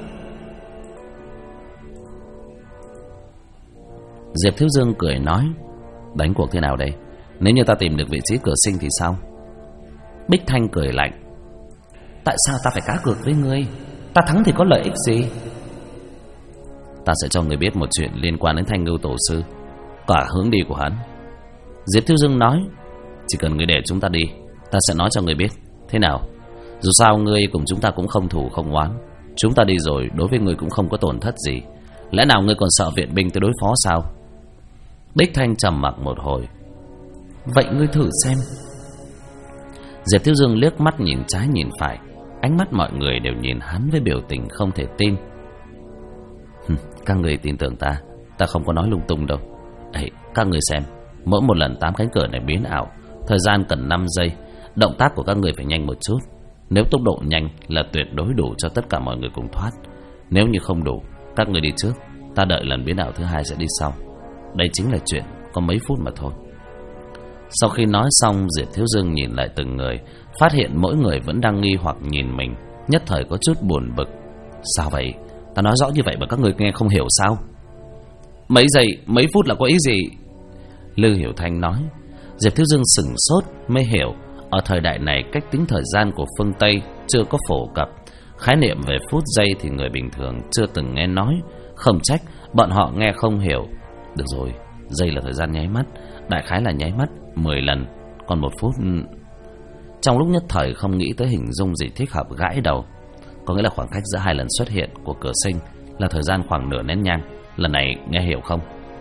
Diệp Thiếu Dương cười nói, đánh cuộc thế nào đây? Nếu như ta tìm được vị trí cửa sinh thì sao? Bích Thanh cười lạnh. Tại sao ta phải cá cược với ngươi? Ta thắng thì có lợi ích gì? Ta sẽ cho người biết một chuyện liên quan đến Thanh Ngưu Tổ Sư, cả hướng đi của hắn. Diệp Thiếu Dương nói, chỉ cần ngươi để chúng ta đi, ta sẽ nói cho ngươi biết. Thế nào? Dù sao ngươi cùng chúng ta cũng không thù không oán. Chúng ta đi rồi đối với ngươi cũng không có tổn thất gì. Lẽ nào ngươi còn sợ viện binh tới đối phó sao? Bích Thanh trầm mặc một hồi. Vậy ngươi thử xem. Diệp Thiếu Dương liếc mắt nhìn trái nhìn phải. Ánh mắt mọi người đều nhìn hắn với biểu tình không thể tin. Các người tin tưởng ta, ta không có nói lung tung đâu. Ấy, các người xem, mỗi một lần 8 cánh cửa này biến ảo, thời gian cần 5 giây. Động tác của các người phải nhanh một chút. Nếu tốc độ nhanh là tuyệt đối đủ cho tất cả mọi người cùng thoát. Nếu như không đủ, các người đi trước, ta đợi lần biến ảo thứ 2 sẽ đi sau. Đây chính là chuyện có mấy phút mà thôi. Sau khi nói xong, Diệp Thiếu Dương nhìn lại từng người, phát hiện mỗi người vẫn đang nghi hoặc nhìn mình, nhất thời có chút buồn bực. Sao vậy? Ta nói rõ như vậy mà các người nghe không hiểu sao? Mấy giây, mấy phút là có ý gì? Lư Hiểu Thanh nói. Diệp Thiếu Dương sửng sốt mới hiểu, ở thời đại này cách tính thời gian của phương Tây chưa có phổ cập. Khái niệm về phút giây thì người bình thường chưa từng nghe nói. Không trách bọn họ nghe không hiểu. Được rồi, giây là thời gian nháy mắt, đại khái là nháy mắt 10 lần, còn 1 phút. Trong lúc nhất thời không nghĩ tới hình dung gì thích hợp, gãi đầu. Có nghĩa là khoảng cách giữa 2 lần xuất hiện của cửa sinh là thời gian khoảng nửa nén nhang. Lần này nghe hiểu không?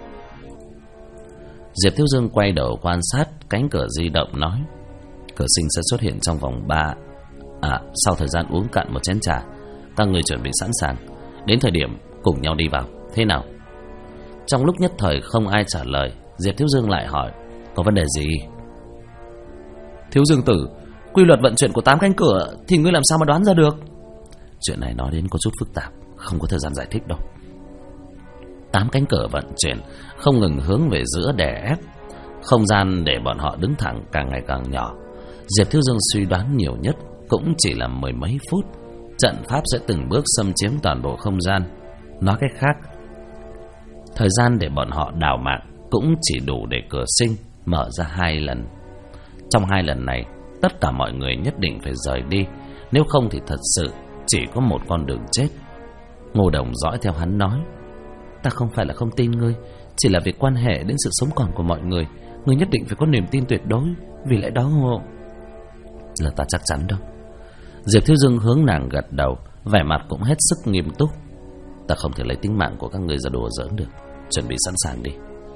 Diệp Thiếu Dương quay đầu quan sát cánh cửa di động nói, cửa sinh sẽ xuất hiện trong vòng 3 sau thời gian uống cạn một chén trà. Các người chuẩn bị sẵn sàng, đến thời điểm cùng nhau đi vào, thế nào? Trong lúc nhất thời không ai trả lời, Diệp Thiếu Dương lại hỏi, có vấn đề gì? Thiếu Dương tử, quy luật vận chuyển của 8 cánh cửa thì ngươi làm sao mà đoán ra được? Chuyện này nói đến có chút phức tạp, không có thời gian giải thích đâu. 8 cánh cửa vận chuyển không ngừng hướng về giữa đè ép, không gian để bọn họ đứng thẳng càng ngày càng nhỏ. Diệp Thiếu Dương suy đoán nhiều nhất cũng chỉ là 10 mấy phút, trận pháp sẽ từng bước xâm chiếm toàn bộ không gian. Nói cách khác, thời gian để bọn họ đào mạng cũng chỉ đủ để cửa sinh mở ra 2 lần. Trong 2 lần này, tất cả mọi người nhất định phải rời đi, nếu không thì thật sự chỉ có một con đường chết. Ngô Đồng dõi theo hắn nói, ta không phải là không tin ngươi, chỉ là việc quan hệ đến sự sống còn của mọi người, ngươi nhất định phải có niềm tin tuyệt đối. Vì lẽ đó là ta chắc chắn đâu. Diệp Thiếu Dương hướng nàng gật đầu, vẻ mặt cũng hết sức nghiêm túc. Ta không thể lấy tính mạng của các người ra đùa giỡn được, chuẩn bị sẵn sàng đi.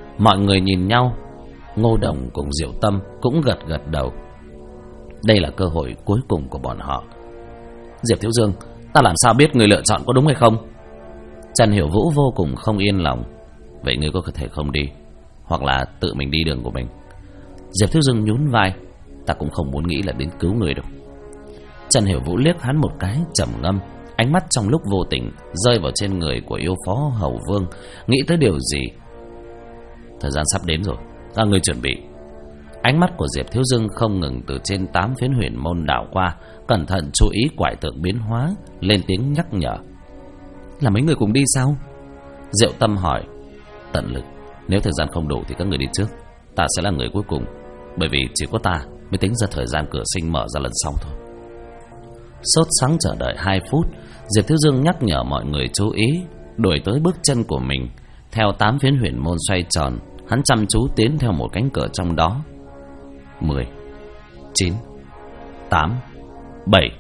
Mọi người nhìn nhau. Ngô Đồng cùng Diệu Tâm cũng gật gật đầu. Đây là cơ hội cuối cùng của bọn họ. Diệp Thiếu Dương, ta làm sao biết người lựa chọn có đúng hay không? Trần Hiểu Vũ vô cùng không yên lòng. Vậy ngươi có thể không đi, hoặc là tự mình đi đường của mình. Diệp Thiếu Dương nhún vai. Ta cũng không muốn nghĩ là đến cứu người đâu. Trần Hiểu Vũ liếc hắn một cái, trầm ngâm. Ánh mắt trong lúc vô tình rơi vào trên người của yêu phó Hầu Vương. Nghĩ tới điều gì? Thời gian sắp đến rồi, các ngươi chuẩn bị. Ánh mắt của Diệp Thiếu Dương không ngừng từ trên 8 phiến huyền môn đảo qua, cẩn thận chú ý quải tượng biến hóa, lên tiếng nhắc nhở. Là mấy người cùng đi sao? Diệu Tâm hỏi. Tận lực, nếu thời gian không đủ thì các người đi trước, ta sẽ là người cuối cùng, bởi vì chỉ có ta mới tính ra thời gian cửa sinh mở ra lần sau thôi. Sốt sắng chờ đợi 2 phút, Diệp Thiếu Dương nhắc nhở mọi người chú ý, đuổi tới bước chân của mình. Theo 8 phiến huyền môn xoay tròn, hắn chăm chú tiến theo một cánh cửa trong đó. 10, 9, 8, 7,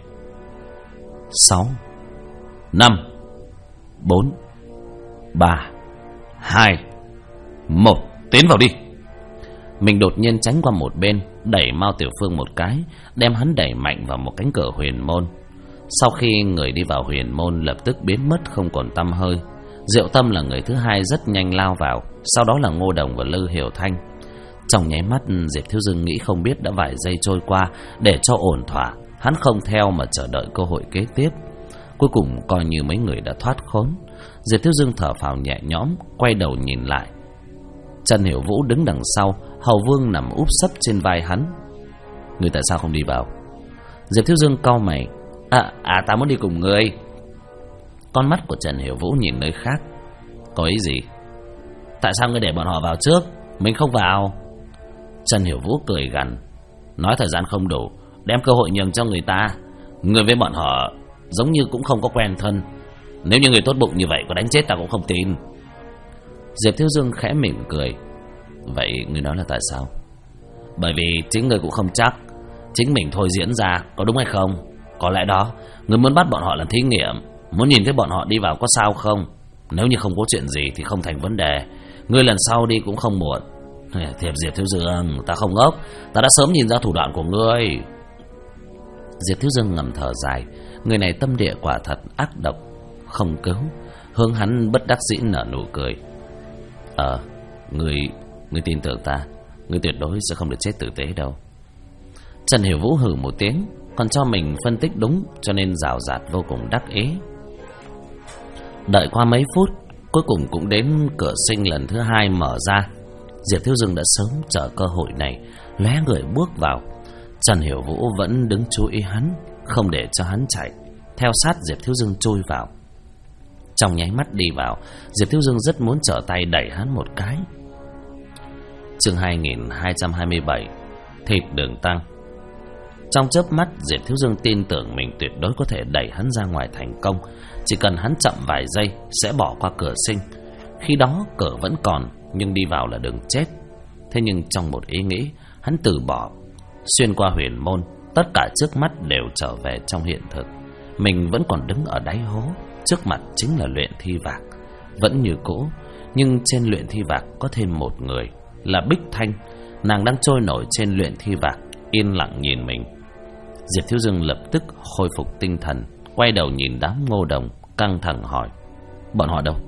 6, 5, 4, 3, 2, 1. Tiến vào đi. Mình đột nhiên tránh qua một bên, đẩy Mao Tiểu Phương một cái, đem hắn đẩy mạnh vào một cánh cửa huyền môn. Sau khi người đi vào huyền môn lập tức biến mất không còn tăm hơi. Diệu Tâm là người thứ hai rất nhanh lao vào, sau đó là Ngô Đồng và Lư Hiểu Thanh. Trong nháy mắt, Diệp Thiếu Dương nghĩ không biết đã vài giây trôi qua. Để cho ổn thỏa, hắn không theo mà chờ đợi cơ hội kế tiếp. Cuối cùng coi như mấy người đã thoát khốn. Diệp Thiếu Dương thở phào nhẹ nhõm, quay đầu nhìn lại. Trần Hiểu Vũ đứng đằng sau, Hầu Vương nằm úp sấp trên vai hắn. Người tại sao không đi vào? Diệp Thiếu Dương cau mày. Ta muốn đi cùng ngươi. Con mắt của Trần Hiểu Vũ nhìn nơi khác. Có ý gì? Tại sao ngươi để bọn họ vào trước, mình không vào? Trần Hiểu Vũ cười gằn. Nói thời gian không đủ, đem cơ hội nhường cho người ta. Người với bọn họ giống như cũng không có quen thân. Nếu như người tốt bụng như vậy, có đánh chết ta cũng không tin. Diệp Thiếu Dương khẽ mỉm cười. Vậy người nói là tại sao? Bởi vì chính người cũng không chắc. Chính mình thôi diễn ra, có đúng hay không? Có lẽ đó, người muốn bắt bọn họ làm thí nghiệm, muốn nhìn thấy bọn họ đi vào có sao không. Nếu như không có chuyện gì thì không thành vấn đề. Ngươi lần sau đi cũng không muộn. Thiệp Diệp Thiếu Dương, ta không ngốc, ta đã sớm nhìn ra thủ đoạn của ngươi. Diệp Thiếu Dương ngầm thở dài. Người này tâm địa quả thật ác độc, không cứu. Hướng hắn bất đắc dĩ nở nụ cười. Ngươi tin tưởng ta, ngươi tuyệt đối sẽ không được chết tử tế đâu. Trần Hiểu Vũ hừ một tiếng, còn cho mình phân tích đúng, cho nên rào rạt vô cùng đắc ý. Đợi qua mấy phút, cuối cùng cũng đến cửa sinh lần thứ 2 mở ra. Diệp Thiếu Dương đã sớm chờ cơ hội này, lóe người bước vào. Trần Hiểu Vũ vẫn đứng chú ý hắn, không để cho hắn chạy, theo sát Diệp Thiếu Dương chui vào. Trong nháy mắt đi vào, Diệp Thiếu Dương rất muốn trở tay đẩy hắn một cái. Chương 2227, Thịt đường tăng. Trong chớp mắt, Diệp Thiếu Dương tin tưởng mình tuyệt đối có thể đẩy hắn ra ngoài thành công. Chỉ cần hắn chậm vài giây sẽ bỏ qua cửa sinh. Khi đó cửa vẫn còn, nhưng đi vào là đường chết. Thế nhưng trong một ý nghĩ, hắn từ bỏ. Xuyên qua huyền môn, tất cả trước mắt đều trở về trong hiện thực. Mình vẫn còn đứng ở đáy hố, trước mặt chính là luyện thi vạc. Vẫn như cũ, nhưng trên luyện thi vạc có thêm một người, là Bích Thanh. Nàng đang trôi nổi trên luyện thi vạc, yên lặng nhìn mình. Diệp Thiếu Dương lập tức khôi phục tinh thần, quay đầu nhìn đám Ngô Đồng, căng thẳng hỏi. Bọn họ đâu?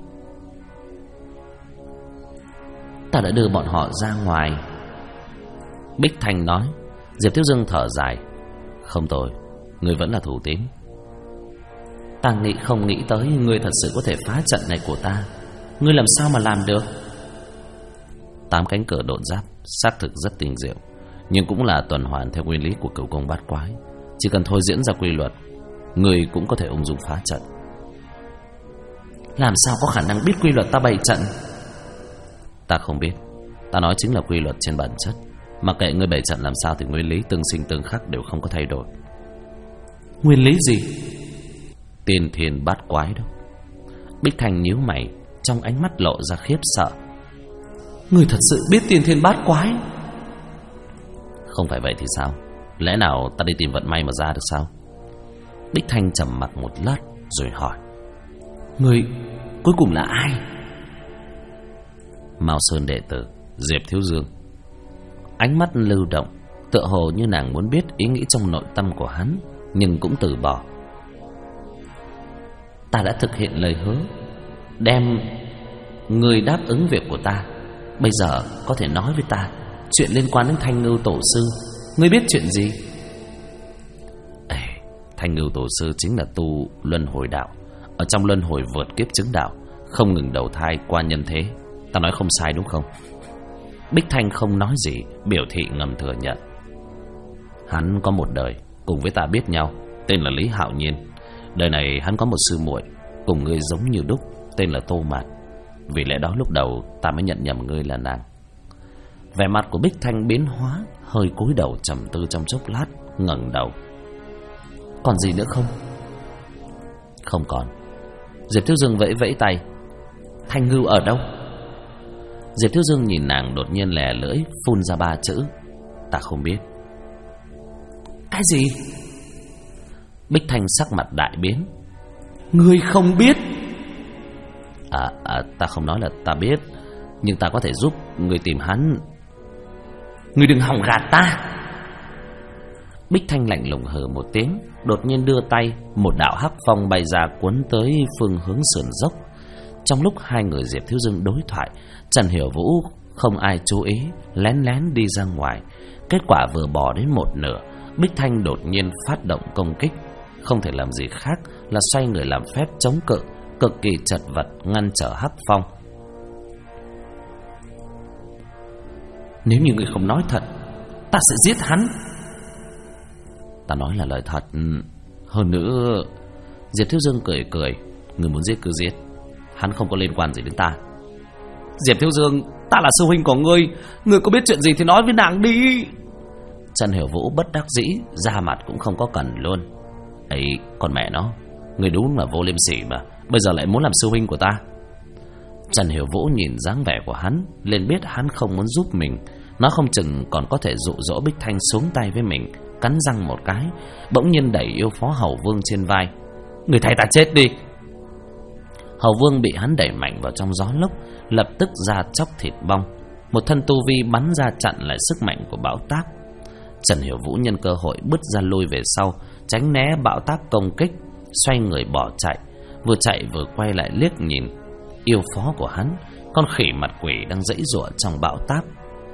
Ta đã đưa bọn họ ra ngoài, Bích Thanh nói. Diệp Thiếu Dương thở dài. Không tồi, ngươi vẫn là thủ tín. Ta không nghĩ tới ngươi thật sự có thể phá trận này của ta. Ngươi làm sao mà làm được? 8 cánh cửa độn giáp xác thực rất tinh diệu, nhưng cũng là tuần hoàn theo nguyên lý của cửu công bát quái. Chỉ cần thôi diễn ra quy luật, ngươi cũng có thể ung dung phá trận. Làm sao có khả năng biết quy luật ta bày trận? Ta không biết. Ta nói chính là quy luật trên bản chất. Mặc kệ ngươi bày trận làm sao thì nguyên lý tương sinh tương khắc đều không có thay đổi. Nguyên lý gì? Tiên thiên bát quái đâu. Bích Thanh nhíu mày, trong ánh mắt lộ ra khiếp sợ. Ngươi thật sự biết tiên thiên bát quái? Không phải vậy thì sao? Lẽ nào ta đi tìm vận may mà ra được sao? Bích Thanh trầm mặc một lát rồi hỏi. Ngươi cuối cùng là ai? Mao Sơn đệ tử Diệp Thiếu Dương. Ánh mắt lưu động, tựa hồ như nàng muốn biết ý nghĩ trong nội tâm của hắn, nhưng cũng từ bỏ. Ta đã thực hiện lời hứa, đem người đáp ứng việc của ta. Bây giờ có thể nói với ta chuyện liên quan đến Thanh Ngưu Tổ Sư. Ngươi biết chuyện gì? Thanh Ngưu Tổ Sư chính là tu luân hồi đạo, ở trong luân hồi vượt kiếp chứng đạo, không ngừng đầu thai qua nhân thế. Ta nói không sai đúng không? Bích Thanh không nói gì, biểu thị ngầm thừa nhận. Hắn có một đời cùng với ta biết nhau, tên là Lý Hạo Nhiên. Đời này hắn có một sư muội cùng ngươi giống như đúc, tên là Tô Mạt. Vì lẽ đó lúc đầu ta mới nhận nhầm ngươi là nàng. Vẻ mặt của Bích Thanh biến hóa, hơi cúi đầu trầm tư trong chốc lát, ngẩng đầu. Còn gì nữa không? Không còn. Diệp Thiếu Dương vẫy vẫy tay. Thanh Ngưu ở đâu? Diệp Thiếu Dương nhìn nàng đột nhiên lè lưỡi, phun ra 3 chữ. Ta không biết. Cái gì? Bích Thanh sắc mặt đại biến. Ngươi không biết? Ta không nói là ta biết, nhưng ta có thể giúp ngươi tìm hắn. Ngươi đừng hòng gạt ta. Bích Thanh lạnh lùng hừ một tiếng, đột nhiên đưa tay, một đạo hắc phong bay ra cuốn tới phương hướng sườn dốc. Trong lúc hai người Diệp Thiếu Dương đối thoại, Trần Hiểu Vũ không ai chú ý, lén lén đi ra ngoài. Kết quả vừa bỏ đến một nửa, Bích Thanh đột nhiên phát động công kích. Không thể làm gì khác là xoay người làm phép chống cự, cực kỳ chật vật ngăn trở hắc phong. Nếu như người không nói thật, ta sẽ giết hắn. Ta nói là lời thật. Hơn nữa, Diệp Thiếu Dương cười cười. Người muốn giết cứ giết, hắn không có liên quan gì đến ta. Diệp Thiếu Dương, ta là sư huynh của ngươi, ngươi có biết chuyện gì thì nói với nàng đi. Trần Hiểu Vũ bất đắc dĩ, ra mặt cũng không có cần luôn. Ấy, con mẹ nó, ngươi đúng là vô liêm sỉ mà, bây giờ lại muốn làm sư huynh của ta. Trần Hiểu Vũ nhìn dáng vẻ của hắn, liền biết hắn không muốn giúp mình. Nó không chừng còn có thể dụ dỗ Bích Thanh xuống tay với mình. Cắn răng một cái, bỗng nhiên đẩy yêu phó Hầu Vương trên vai. Người thay ta chết đi. Hầu Vương bị hắn đẩy mạnh vào trong gió lốc, lập tức ra chóc thịt bong. Một thân tu vi bắn ra chặn lại sức mạnh của bão táp. Trần Hiểu Vũ nhân cơ hội bứt ra lui về sau, tránh né bão táp công kích, xoay người bỏ chạy. Vừa chạy vừa quay lại liếc nhìn yêu phó của hắn, con khỉ mặt quỷ đang giãy giụa trong bão táp.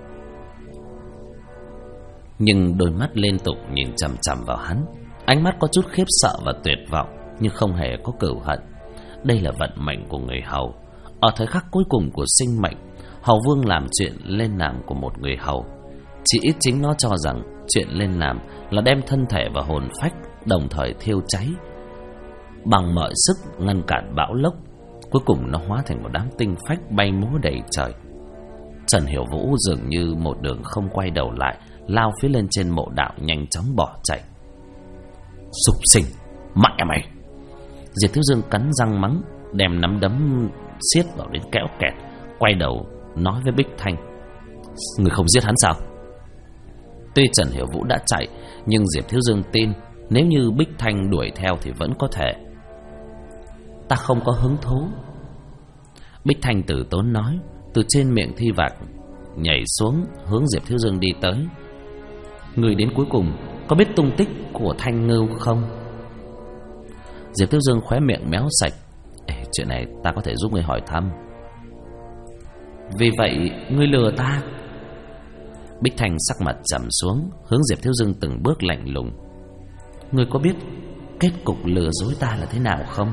Nhưng đôi mắt liên tục nhìn chằm chằm vào hắn, ánh mắt có chút khiếp sợ và tuyệt vọng, nhưng không hề có cừu hận. Đây là vận mệnh của người hầu. Ở thời khắc cuối cùng của sinh mệnh, Hầu Vương làm chuyện lên làm của một người hầu. Chỉ ít chính nó cho rằng chuyện lên làm là đem thân thể và hồn phách đồng thời thiêu cháy, bằng mọi sức ngăn cản bão lốc. Cuối cùng nó hóa thành một đám tinh phách bay múa đầy trời. Trần Hiểu Vũ dường như một đường không quay đầu lại, lao phía lên trên mộ đạo, nhanh chóng bỏ chạy. Súc sinh, mẹ mày! Diệp Thiếu Dương cắn răng mắng, đem nắm đấm siết vào đến kéo kẹt, quay đầu nói với Bích Thanh. Người không giết hắn sao? Tuy Trần Hiểu Vũ đã chạy, nhưng Diệp Thiếu Dương tin nếu như Bích Thanh đuổi theo thì vẫn có thể. Ta không có hứng thú. Bích Thanh từ tốn nói, từ trên miệng thi vạc nhảy xuống, hướng Diệp Thiếu Dương đi tới. Người đến cuối cùng có biết tung tích của Thanh Ngưu không? Diệp Thiếu Dương khóe miệng méo sạch. Chuyện này ta có thể giúp ngươi hỏi thăm. Vì vậy ngươi lừa ta? Bích Thanh sắc mặt trầm xuống, hướng Diệp Thiếu Dương từng bước lạnh lùng. Ngươi có biết kết cục lừa dối ta là thế nào không?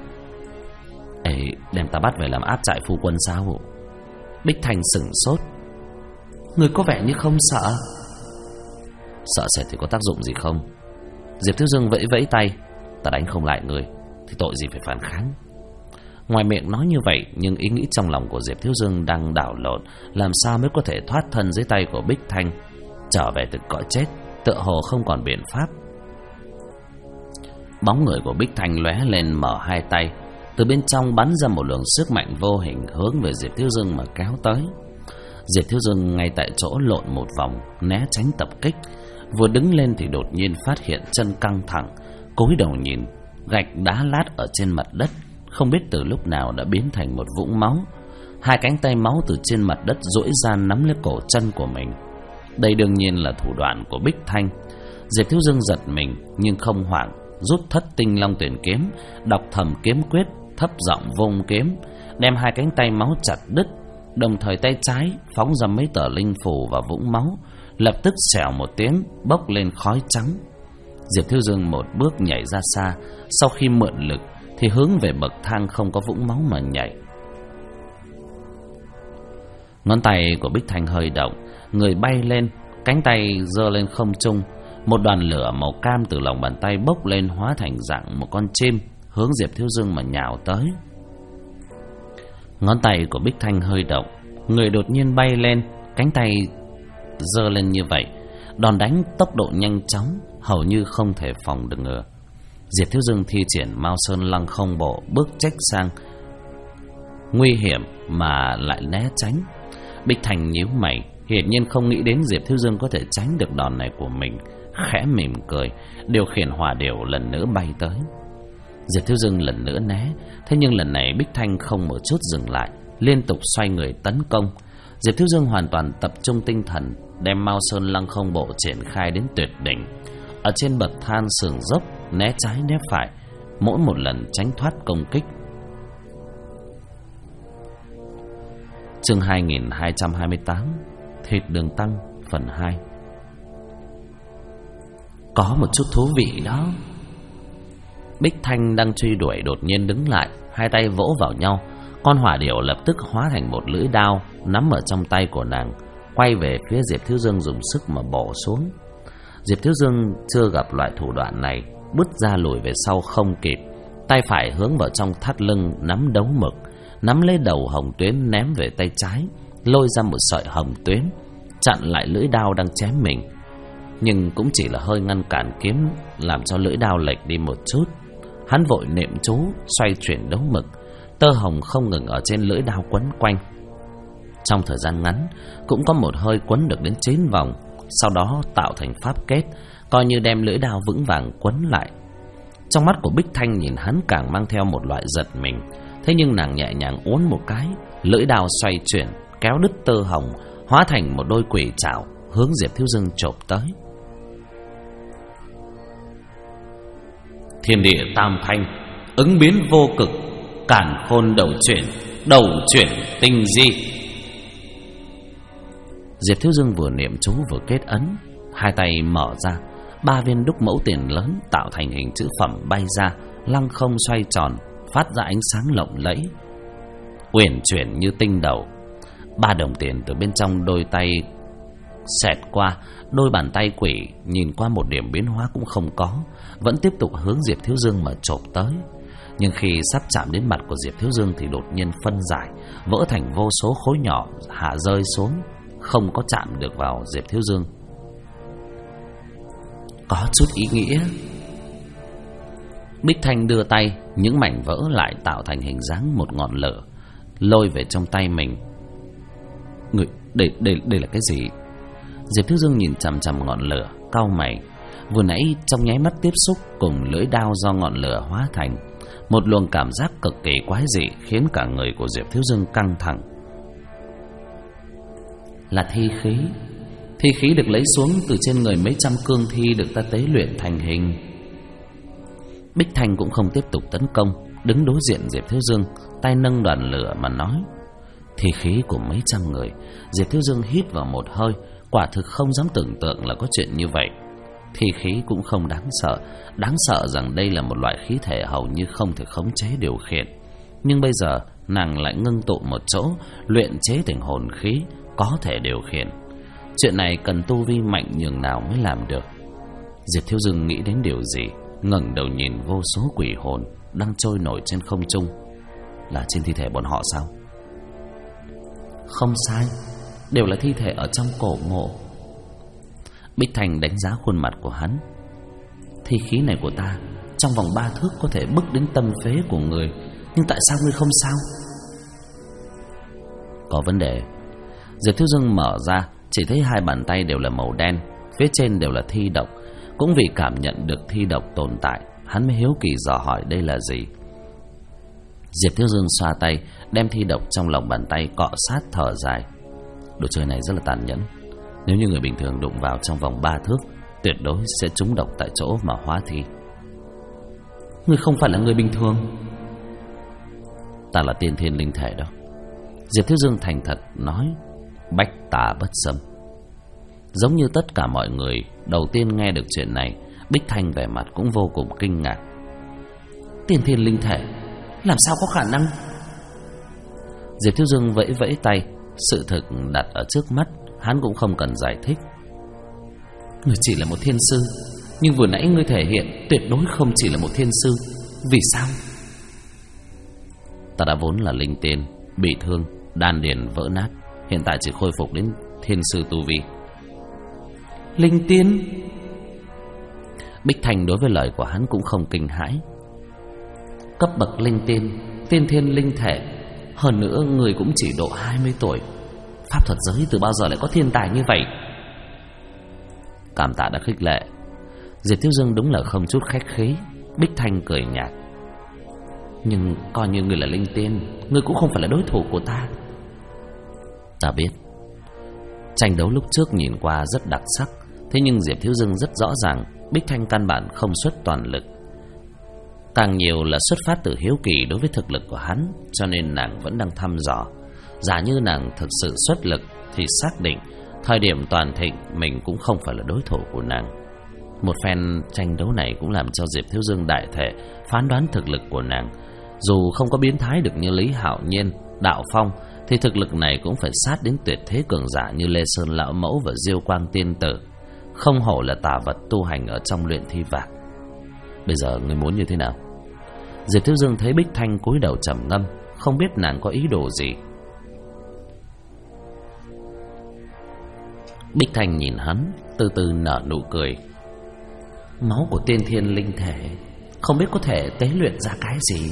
Đem ta bắt về làm áp trại phu quân sao? Bích Thanh sửng sốt. Ngươi có vẻ như không sợ. Sợ sệt thì có tác dụng gì không? Diệp Thiếu Dương vẫy vẫy tay. Ta đánh không lại ngươi thì tội gì phải phản kháng. Ngoài miệng nói như vậy, nhưng ý nghĩ trong lòng của Diệp Thiếu Dương đang đảo lộn. Làm sao mới có thể thoát thân dưới tay của Bích Thanh, trở về từ cõi chết, tựa hồ không còn biện pháp. Bóng người của Bích Thanh lóe lên, mở hai tay, từ bên trong bắn ra một luồng sức mạnh vô hình hướng về Diệp Thiếu Dương mà kéo tới. Diệp Thiếu Dương ngay tại chỗ lộn một vòng, né tránh tập kích. Vừa đứng lên thì đột nhiên phát hiện chân căng thẳng, cúi đầu nhìn, gạch đá lát ở trên mặt đất không biết từ lúc nào đã biến thành một vũng máu. Hai cánh tay máu từ trên mặt đất duỗi ra nắm lấy cổ chân của mình. Đây đương nhiên là thủ đoạn của Bích Thanh. Diệp Thiếu Dương giật mình nhưng không hoảng, rút Thất Tinh Long Tuyển kiếm, đọc thầm kiếm quyết, thấp giọng vung kiếm, đem hai cánh tay máu chặt đứt. Đồng thời tay trái phóng ra mấy tờ linh phù và vũng máu, lập tức xèo một tiếng bốc lên khói trắng. Diệp Thiếu Dương một bước nhảy ra xa, sau khi mượn lực thì hướng về bậc thang không có vũng máu mà nhảy. Ngón tay của Bích Thanh hơi động, người bay lên, cánh tay giơ lên không trung. Một đoàn lửa màu cam từ lòng bàn tay bốc lên hóa thành dạng một con chim, hướng Diệp Thiếu Dương mà nhào tới. Ngón tay của Bích Thanh hơi động, người đột nhiên bay lên, cánh tay giơ lên như vậy. Đòn đánh tốc độ nhanh chóng, hầu như không thể phòng được ngừa. Diệp Thiếu Dương thi triển Mao Sơn Lăng Không Bộ, bước chếch sang, nguy hiểm mà lại né tránh. Bích Thanh nhíu mày, hiển nhiên không nghĩ đến Diệp Thiếu Dương có thể tránh được đòn này của mình, khẽ mỉm cười, điều khiển hỏa điểu lần nữa bay tới. Diệp Thiếu Dương lần nữa né, thế nhưng lần này Bích Thanh không một chút dừng lại, liên tục xoay người tấn công. Diệp Thiếu Dương hoàn toàn tập trung tinh thần, đem Mao Sơn Lăng Không Bộ triển khai đến tuyệt đỉnh. Ở trên bậc thang sườn dốc, né trái né phải, mỗi một lần tránh thoát công kích. Chương 2228, Thịt Đường Tăng phần 2. Có một chút thú vị đó. Bích Thanh đang truy đuổi đột nhiên đứng lại, hai tay vỗ vào nhau. Con hỏa điểu lập tức hóa thành một lưỡi đao nắm ở trong tay của nàng, quay về phía Diệp Thiếu Dương dùng sức mà bổ xuống. Diệp Thiếu Dương chưa gặp loại thủ đoạn này, bứt ra lùi về sau không kịp. Tay phải hướng vào trong thắt lưng nắm đấu mực, nắm lấy đầu hồng tuyến ném về tay trái, lôi ra một sợi hồng tuyến chặn lại lưỡi đao đang chém mình. Nhưng cũng chỉ là hơi ngăn cản kiếm, làm cho lưỡi đao lệch đi một chút. Hắn vội niệm chú, xoay chuyển đấu mực, tơ hồng không ngừng ở trên lưỡi đao quấn quanh. Trong thời gian ngắn, cũng có một hơi quấn được đến 9 vòng, sau đó tạo thành pháp kết, coi như đem lưỡi đao vững vàng quấn lại. Trong mắt của Bích Thanh nhìn hắn càng mang theo một loại giật mình. Thế nhưng nàng nhẹ nhàng uốn một cái, lưỡi đao xoay chuyển, kéo đứt tơ hồng, hóa thành một đôi quỷ trảo, hướng Diệp Thiếu Dương chộp tới. Thiên địa tam thanh, ứng biến vô cực, càn khôn đầu chuyển tinh di. Diệp Thiếu Dương vừa niệm chú vừa kết ấn, hai tay mở ra, 3 viên đúc mẫu tiền lớn tạo thành hình chữ phẩm bay ra, lăng không xoay tròn, phát ra ánh sáng lộng lẫy, uyển chuyển như tinh đầu. 3 đồng tiền từ bên trong đôi tay xẹt qua, đôi bàn tay quỷ nhìn qua một điểm biến hóa cũng không có, vẫn tiếp tục hướng Diệp Thiếu Dương mà chộp tới. Nhưng khi sắp chạm đến mặt của Diệp Thiếu Dương thì đột nhiên phân giải, vỡ thành vô số khối nhỏ hạ rơi xuống, không có chạm được vào Diệp Thiếu Dương. Có chút ý nghĩa. Bích Thanh đưa tay, những mảnh vỡ lại tạo thành hình dáng một ngọn lửa, lôi về trong tay mình. Người, đây là cái gì? Diệp Thiếu Dương nhìn chằm chằm ngọn lửa, cau mày. Vừa nãy trong nháy mắt tiếp xúc cùng lưỡi đao do ngọn lửa hóa thành, một luồng cảm giác cực kỳ quái dị khiến cả người của Diệp Thiếu Dương căng thẳng. Là thi khí. Thi khí được lấy xuống từ trên người mấy trăm cương thi được ta tế luyện thành hình. Bích Thanh cũng không tiếp tục tấn công, đứng đối diện Diệp Thiếu Dương, tay nâng đoàn lửa mà nói. Thi khí của mấy trăm người. Diệp Thiếu Dương hít vào một hơi, quả thực không dám tưởng tượng là có chuyện như vậy. Thi khí cũng không đáng sợ rằng đây là một loại khí thể hầu như không thể khống chế điều khiển. Nhưng bây giờ nàng lại ngưng tụ một chỗ, luyện chế thành hồn khí có thể điều khiển. Chuyện này cần tu vi mạnh nhường nào mới làm được. Diệp Thiếu Dương nghĩ đến điều gì, ngẩng đầu nhìn vô số quỷ hồn đang trôi nổi trên không trung. Là trên thi thể bọn họ sao? Không sai, đều là thi thể ở trong cổ mộ. Bích Thanh đánh giá khuôn mặt của hắn. Thi khí này của ta trong vòng 3 thước có thể bức đến tâm phế của người, nhưng tại sao ngươi không sao? Có vấn đề. Diệp Thiếu Dương mở ra, chỉ thấy 2 bàn tay đều là màu đen, phía trên đều là thi độc. Cũng vì cảm nhận được thi độc tồn tại, hắn mới hiếu kỳ dò hỏi đây là gì. Diệp Thiếu Dương xoa tay, đem thi độc trong lòng bàn tay cọ sát thở dài. Đồ chơi này rất là tàn nhẫn. Nếu như người bình thường đụng vào trong vòng 3 thước, tuyệt đối sẽ trúng độc tại chỗ mà hóa thi. Ngươi không phải là người bình thường. Ta là tiên thiên linh thể đó. Diệp Thiếu Dương thành thật nói, bách tà bất xâm. Giống như tất cả mọi người đầu tiên nghe được chuyện này, Bích Thanh vẻ mặt cũng vô cùng kinh ngạc. Tiên thiên linh thể, làm sao có khả năng? Diệp Thiếu Dương vẫy vẫy tay. Sự thực đặt ở trước mắt, hắn cũng không cần giải thích. Ngươi chỉ là một thiên sư, nhưng vừa nãy ngươi thể hiện tuyệt đối không chỉ là một thiên sư. Vì sao? Ta đã vốn là linh tiên, bị thương, đan điền vỡ nát, hiện tại chỉ khôi phục đến thiên sư tu vi. Linh tiên? Bích Thanh đối với lời của hắn cũng không kinh hãi. Cấp bậc linh tiên, tiên thiên linh thể, hơn nữa người cũng chỉ độ 20 tuổi. Pháp thuật giới từ bao giờ lại có thiên tài như vậy? Cảm tạ đã khích lệ. Diệp Thiếu Dương đúng là không chút khách khí. Bích Thanh cười nhạt. Nhưng coi như người là linh tiên, người cũng không phải là đối thủ của ta. Ta biết. Tranh đấu lúc trước nhìn qua rất đặc sắc, thế nhưng Diệp Thiếu Dương rất rõ ràng Bích Thanh căn bản không xuất toàn lực, càng nhiều là xuất phát từ hiếu kỳ đối với thực lực của hắn, cho nên nàng vẫn đang thăm dò. Giả như nàng thực sự xuất lực thì xác định thời điểm toàn thịnh mình cũng không phải là đối thủ của nàng. Một phen tranh đấu này cũng làm cho Diệp Thiếu Dương đại thể phán đoán thực lực của nàng. Dù không có biến thái được như Lý Hạo Nhiên, Đạo Phong, thì thực lực này cũng phải sát đến tuyệt thế cường giả như Lê Sơn Lão Mẫu và Diêu Quang Tiên Tử. Không hổ là tà vật tu hành ở trong luyện thi vạc. Bây giờ ngươi muốn như thế nào? Diệp Thiếu Dương thấy Bích Thanh cúi đầu trầm ngâm, không biết nàng có ý đồ gì. Bích Thanh nhìn hắn, từ từ nở nụ cười. Máu của tiên thiên linh thể, không biết có thể tế luyện ra cái gì?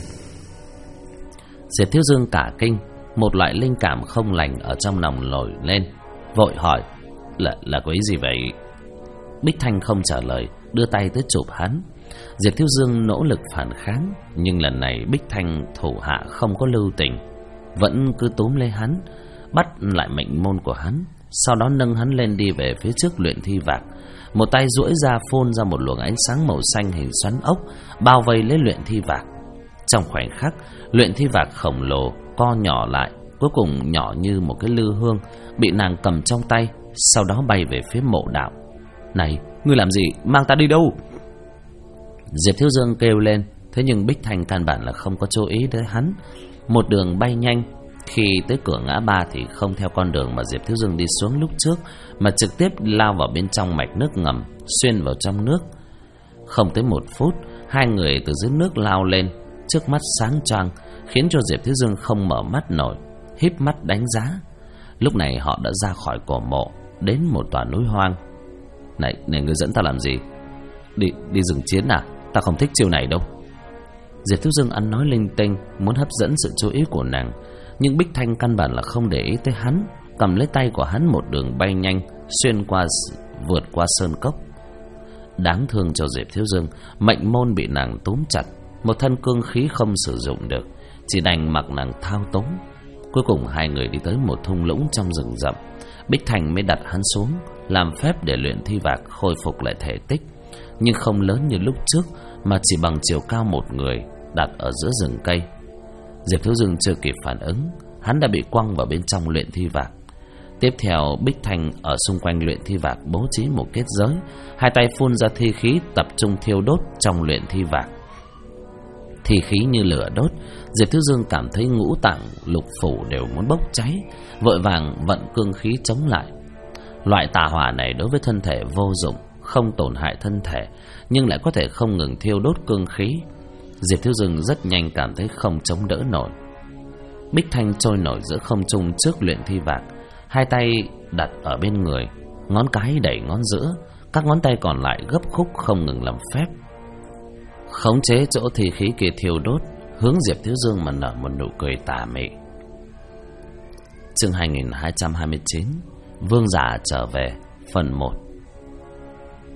Diệp Thiếu Dương cả kinh, một loại linh cảm không lành ở trong lòng nổi lên, vội hỏi, là có ý gì vậy? Bích Thanh không trả lời, đưa tay tới chụp hắn. Diệp Thiếu Dương nỗ lực phản kháng, nhưng lần này Bích Thanh thủ hạ không có lưu tình, vẫn cứ túm lấy hắn, bắt lại mệnh môn của hắn, sau đó nâng hắn lên đi về phía trước luyện thi vạc. Một tay duỗi ra phun ra một luồng ánh sáng màu xanh hình xoắn ốc, bao vây lấy luyện thi vạc. Trong khoảnh khắc, luyện thi vạc khổng lồ co nhỏ lại, cuối cùng nhỏ như một cái lư hương, bị nàng cầm trong tay, sau đó bay về phía mộ đạo. Này, ngươi làm gì? Mang ta đi đâu? Diệp Thiếu Dương kêu lên, thế nhưng Bích Thanh căn bản là không có chú ý tới hắn. Một đường bay nhanh, khi tới cửa ngã ba thì không theo con đường mà Diệp Thiếu Dương đi xuống lúc trước, mà trực tiếp lao vào bên trong mạch nước ngầm, xuyên vào trong nước. Không tới 1 phút, hai người từ dưới nước lao lên, trước mắt sáng choang, khiến cho Diệp Thiếu Dương không mở mắt nổi, híp mắt đánh giá. Lúc này họ đã ra khỏi cổ mộ, đến một tòa núi hoang. Này, người dẫn ta làm gì? Đi rừng chiến à? Ta không thích chiêu này đâu. Diệp Thiếu Dương ăn nói linh tinh, muốn hấp dẫn sự chú ý của nàng, nhưng Bích Thanh căn bản là không để ý tới hắn, cầm lấy tay của hắn một đường bay nhanh, vượt qua sơn cốc. Đáng thương cho Diệp Thiếu Dương, mệnh môn bị nàng túm chặt, một thân cương khí không sử dụng được, chỉ đành mặc nàng thao túng. Cuối cùng hai người đi tới một thung lũng trong rừng rậm. Bích Thanh mới đặt hắn xuống, làm phép để luyện thi vạc khôi phục lại thể tích, nhưng không lớn như lúc trước, mà chỉ bằng chiều cao một người, đặt ở giữa rừng cây. Diệp Thiếu Dương chưa kịp phản ứng, hắn đã bị quăng vào bên trong luyện thi vạc. Tiếp theo, Bích Thanh ở xung quanh luyện thi vạc bố trí một kết giới, hai tay phun ra thi khí tập trung thiêu đốt trong luyện thi vạc. Thi khí như lửa đốt, Diệp Thiếu Dương cảm thấy ngũ tạng lục phủ đều muốn bốc cháy, vội vàng vận cương khí chống lại. Loại tà hỏa này đối với thân thể vô dụng, không tổn hại thân thể, nhưng lại có thể không ngừng thiêu đốt cương khí. Diệp Thiếu Dương rất nhanh cảm thấy không chống đỡ nổi. Bích Thanh trôi nổi giữa không trung trước luyện thi vạc, hai tay đặt ở bên người, ngón cái đẩy ngón giữa, các ngón tay còn lại gấp khúc không ngừng làm phép, khống chế chỗ thi khí kia thiêu đốt, hướng Diệp Thiếu Dương mà nở một nụ cười tà mị. Chương 2229, Vương giả trở về, phần 1.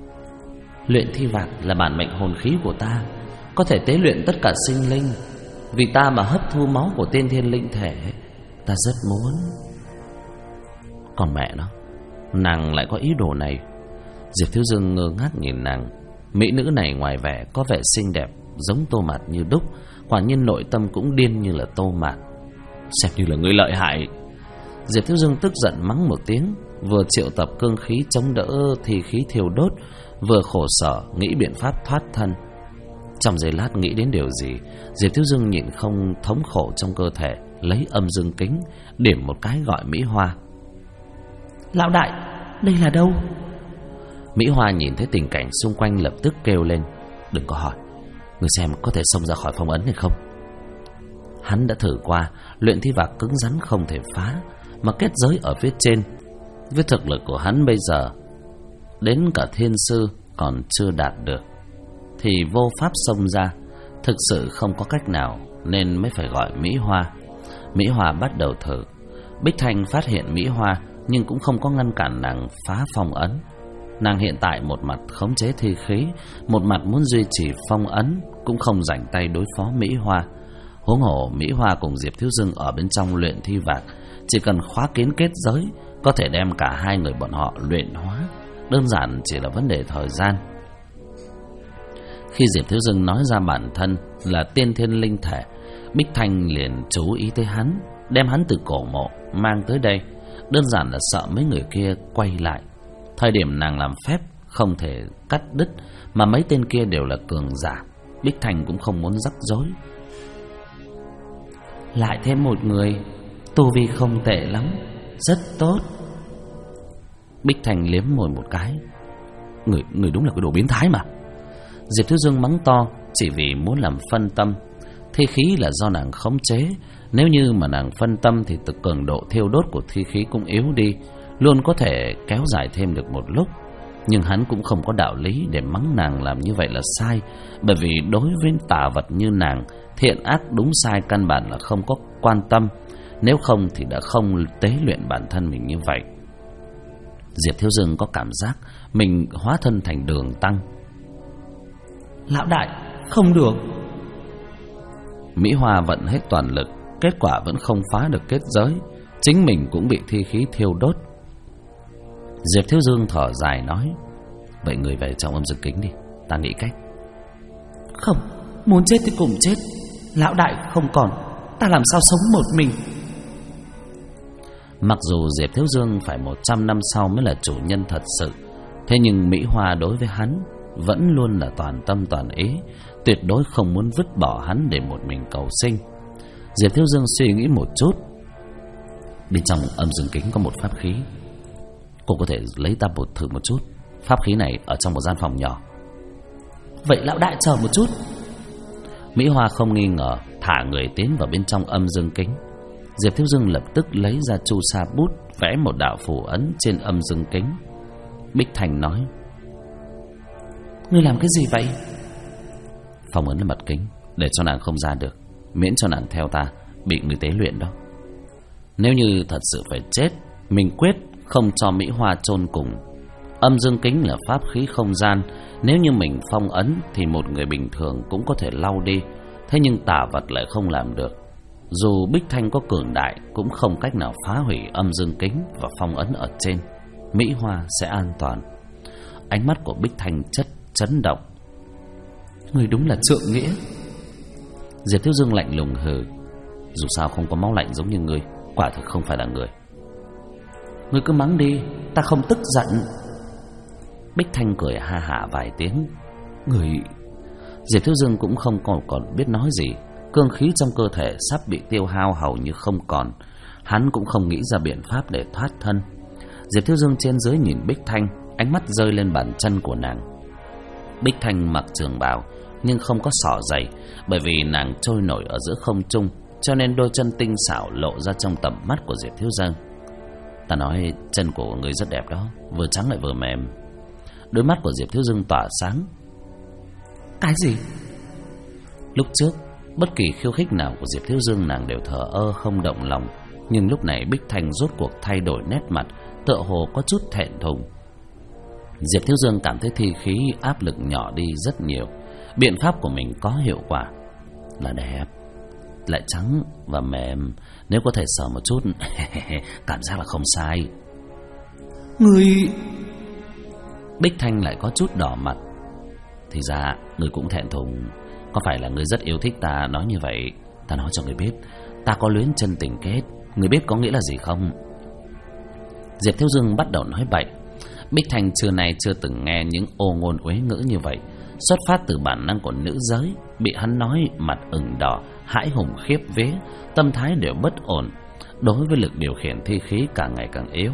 Luyện thi vạc là bản mệnh hồn khí của ta, có thể tế luyện tất cả sinh linh. Vì ta mà hấp thu máu của tiên thiên linh thể, ta rất muốn. Còn mẹ nó, nàng lại có ý đồ này. Diệp Thiếu Dương ngơ ngác nhìn nàng. Mỹ nữ này ngoài vẻ có vẻ xinh đẹp, giống Tô Mạt như đúc, quả nhiên nội tâm cũng điên như là Tô Mạt. Xem như là người lợi hại. Diệp Thiếu Dương tức giận mắng một tiếng, vừa triệu tập cương khí chống đỡ thì khí thiêu đốt, vừa khổ sở nghĩ biện pháp thoát thân. Trong giây lát nghĩ đến điều gì, Diệp Thiếu Dương nhịn không thống khổ trong cơ thể, lấy âm dương kính điểm một cái gọi Mỹ Hoa. Lão đại, đây là đâu? Mỹ Hoa nhìn thấy tình cảnh xung quanh lập tức kêu lên. Đừng có hỏi, người xem có thể xông ra khỏi phong ấn hay không. Hắn đã thử qua, luyện thi vạc cứng rắn không thể phá, mà kết giới ở phía trên. Với thực lực của hắn bây giờ, đến cả thiên sư còn chưa đạt được, thì vô pháp xông ra. Thực sự không có cách nào, nên mới phải gọi Mỹ Hoa. Mỹ Hoa bắt đầu thử. Bích Thanh phát hiện Mỹ Hoa, nhưng cũng không có ngăn cản nàng phá phong ấn. Nàng hiện tại một mặt khống chế thi khí, một mặt muốn duy trì phong ấn, cũng không rảnh tay đối phó Mỹ Hoa. Huống hồ Mỹ Hoa cùng Diệp Thiếu Dương ở bên trong luyện thi vạc, chỉ cần khóa kín kết giới, có thể đem cả hai người bọn họ luyện hóa. Đơn giản chỉ là vấn đề thời gian. Khi Diệp Thiếu Dương nói ra bản thân là tiên thiên linh thể, Bích Thanh liền chú ý tới hắn, đem hắn từ cổ mộ mang tới đây. Đơn giản là sợ mấy người kia quay lại. Thời điểm nàng làm phép không thể cắt đứt, mà mấy tên kia đều là cường giả, Bích Thanh cũng không muốn rắc rối. Lại thêm một người, tu vi không tệ lắm, rất tốt. Bích Thanh liếm môi một cái. Người đúng là cái đồ biến thái mà. Diệp Thiếu Dương mắng to, chỉ vì muốn làm phân tâm. Thi khí là do nàng khống chế, nếu như mà nàng phân tâm thì từ cường độ thiêu đốt của thi khí cũng yếu đi, luôn có thể kéo dài thêm được một lúc. Nhưng hắn cũng không có đạo lý để mắng nàng làm như vậy là sai, bởi vì đối với tà vật như nàng, thiện ác đúng sai căn bản là không có quan tâm. Nếu không thì đã không tế luyện bản thân mình như vậy. Diệp Thiếu Dương có cảm giác mình hóa thân thành Đường Tăng. Lão đại, không được. Mỹ Hoa vận hết toàn lực, kết quả vẫn không phá được kết giới, chính mình cũng bị thi khí thiêu đốt. Diệp Thiếu Dương thở dài nói, vậy người về trong âm dương kính đi, ta nghĩ cách. Không, muốn chết thì cùng chết. Lão đại không còn, ta làm sao sống một mình. Mặc dù Diệp Thiếu Dương phải 100 năm sau mới là chủ nhân thật sự, thế nhưng Mỹ Hoa đối với hắn vẫn luôn là toàn tâm toàn ý, tuyệt đối không muốn vứt bỏ hắn để một mình cầu sinh. Diệp Thiếu Dương suy nghĩ một chút. Bên trong âm dương kính có một pháp khí, cô có thể lấy ta thử một chút. Pháp khí này ở trong một gian phòng nhỏ. Vậy lão đại chờ một chút. Mỹ Hoa không nghi ngờ, thả người tiến vào bên trong âm dương kính. Diệp Thiếu Dương lập tức lấy ra chu sa bút, vẽ một đạo phù ấn trên âm dương kính. Bích Thành nói, ngươi làm cái gì vậy? Phong ấn là mật kính, để cho nàng không ra được, miễn cho nàng theo ta bị người tế luyện đó. Nếu như thật sự phải chết, mình quyết không cho Mỹ Hoa chôn cùng. Âm dương kính là pháp khí không gian, nếu như mình phong ấn thì một người bình thường cũng có thể lau đi, thế nhưng tà vật lại không làm được. Dù Bích Thanh có cường đại cũng không cách nào phá hủy âm dương kính và phong ấn ở trên. Mỹ Hoa sẽ an toàn. Ánh mắt của Bích Thanh chấn động. Người đúng là trượng nghĩa. Diệp Thiếu Dương lạnh lùng hừ, dù sao không có máu lạnh giống như người, quả thực không phải là người. Ngươi cứ mắng đi, ta không tức giận. Bích Thanh cười ha hả vài tiếng. Người... Diệp Thiếu Dương cũng không còn biết nói gì. Cương khí trong cơ thể sắp bị tiêu hao hầu như không còn. Hắn cũng không nghĩ ra biện pháp để thoát thân. Diệp Thiếu Dương trên dưới nhìn Bích Thanh, ánh mắt rơi lên bàn chân của nàng. Bích Thanh mặc trường bào nhưng không có xỏ giày, bởi vì nàng trôi nổi ở giữa không trung, cho nên đôi chân tinh xảo lộ ra trong tầm mắt của Diệp Thiếu Dương. Ta nói chân của người rất đẹp đó, vừa trắng lại vừa mềm. Đôi mắt của Diệp Thiếu Dương tỏa sáng. Cái gì? Lúc trước bất kỳ khiêu khích nào của Diệp Thiếu Dương nàng đều thờ ơ không động lòng, nhưng lúc này Bích Thanh rốt cuộc thay đổi nét mặt, tựa hồ có chút thẹn thùng. Diệp Thiếu Dương cảm thấy thi khí áp lực nhỏ đi rất nhiều. Biện pháp của mình có hiệu quả. Là đẹp, lại trắng và mềm. Nếu có thể sờ một chút cảm giác là không sai. Người... Bích Thanh lại có chút đỏ mặt. Thì ra người cũng thẹn thùng. Có phải là người rất yêu thích ta nói như vậy? Ta nói cho người biết, ta có luyến chân tình kết. Người biết có nghĩa là gì không? Diệp Thiếu Dương bắt đầu nói bậy. Bích Thanh trưa nay chưa từng nghe những ô ngôn uế ngữ như vậy. Xuất phát từ bản năng của nữ giới, bị hắn nói mặt ửng đỏ, hãi hùng khiếp vía, tâm thái đều bất ổn. Đối với lực điều khiển thi khí càng ngày càng yếu.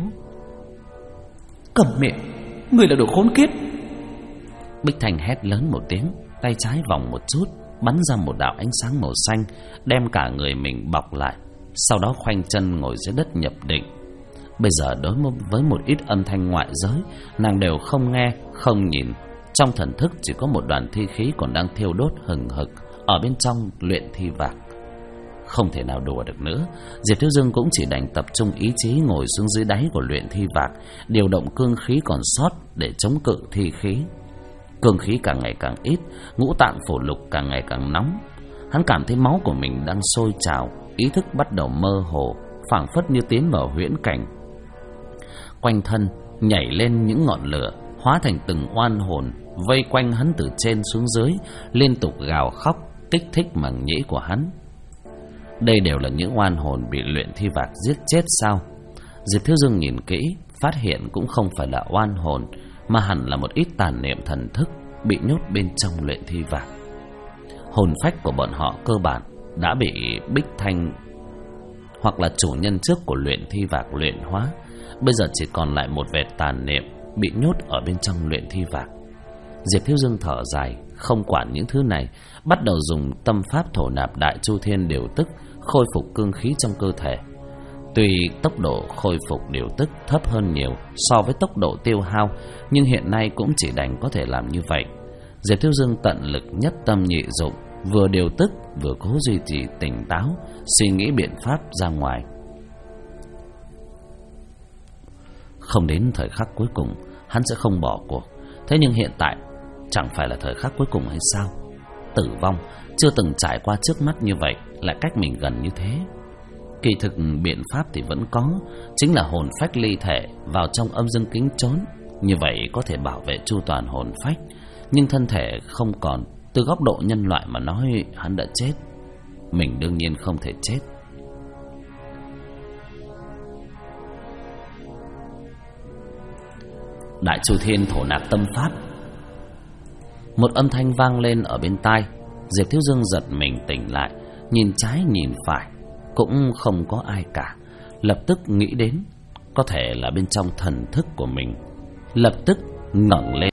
Cầm miệng, người là đồ khốn kiếp. Bích Thanh hét lớn một tiếng, tay trái vòng một chút, bắn ra một đạo ánh sáng màu xanh, đem cả người mình bọc lại. Sau đó khoanh chân ngồi dưới đất nhập định. Bây giờ đối với một ít âm thanh ngoại giới, nàng đều không nghe, không nhìn. Trong thần thức chỉ có một đoàn thi khí còn đang thiêu đốt hừng hực ở bên trong luyện thi vạc. Không thể nào đùa được nữa, Diệp Thiếu Dương cũng chỉ đành tập trung ý chí ngồi xuống dưới đáy của luyện thi vạc, điều động cương khí còn sót để chống cự thi khí. Cương khí càng ngày càng ít, ngũ tạng phổ lục càng ngày càng nóng. Hắn cảm thấy máu của mình đang sôi trào, ý thức bắt đầu mơ hồ, phảng phất như tiến vào huyễn cảnh. Quanh thân nhảy lên những ngọn lửa, hóa thành từng oan hồn vây quanh hắn từ trên xuống dưới, liên tục gào khóc, kích thích màng nhĩ của hắn. Đây đều là những oan hồn bị luyện thi vạc giết chết sao? Diệp Thiếu Dương nhìn kỹ, phát hiện cũng không phải là oan hồn, mà hẳn là một ít tàn niệm thần thức bị nhốt bên trong luyện thi vạc. Hồn phách của bọn họ cơ bản đã bị Bích Thanh hoặc là chủ nhân trước của luyện thi vạc luyện hóa, bây giờ chỉ còn lại một vệt tàn niệm bị nhốt ở bên trong luyện thi vạc. Diệp Thiếu Dương thở dài, không quản những thứ này, bắt đầu dùng tâm pháp thổ nạp đại chu thiên điều tức, khôi phục cương khí trong cơ thể. Tuy tốc độ khôi phục điều tức thấp hơn nhiều so với tốc độ tiêu hao, nhưng hiện nay cũng chỉ đành có thể làm như vậy. Diệp Thiếu Dương tận lực nhất tâm nhị dụng, vừa điều tức vừa cố duy trì tỉnh táo, suy nghĩ biện pháp ra ngoài. Không đến thời khắc cuối cùng, hắn sẽ không bỏ cuộc. Thế nhưng hiện tại chẳng phải là thời khắc cuối cùng hay sao? Tử vong chưa từng trải qua trước mắt như vậy, lại cách mình gần như thế. Kỳ thực biện pháp thì vẫn có, chính là hồn phách ly thể vào trong âm dương kính trốn. Như vậy có thể bảo vệ chu toàn hồn phách, nhưng thân thể không còn. Từ góc độ nhân loại mà nói, hắn đã chết. Mình đương nhiên không thể chết. Đại chu thiên thổ nạp tâm pháp. Một âm thanh vang lên ở bên tai. Diệp Thiếu Dương giật mình tỉnh lại, nhìn trái nhìn phải, cũng không có ai cả. Lập tức nghĩ đến có thể là bên trong thần thức của mình, lập tức ngẩng lên.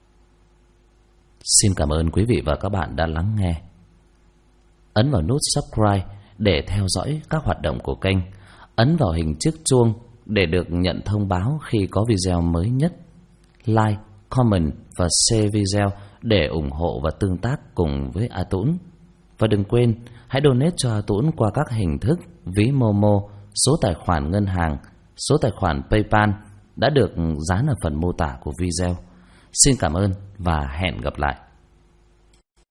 Xin cảm ơn quý vị và các bạn đã lắng nghe. Ấn vào nút subscribe để theo dõi các hoạt động của kênh. Ấn vào hình chiếc chuông để được nhận thông báo khi có video mới nhất. Like, comment và share video để ủng hộ và tương tác cùng với A Tũng. Và đừng quên, hãy donate cho A Tũng qua các hình thức ví Momo, số tài khoản ngân hàng, số tài khoản PayPal đã được dán ở phần mô tả của video. Xin cảm ơn và hẹn gặp lại.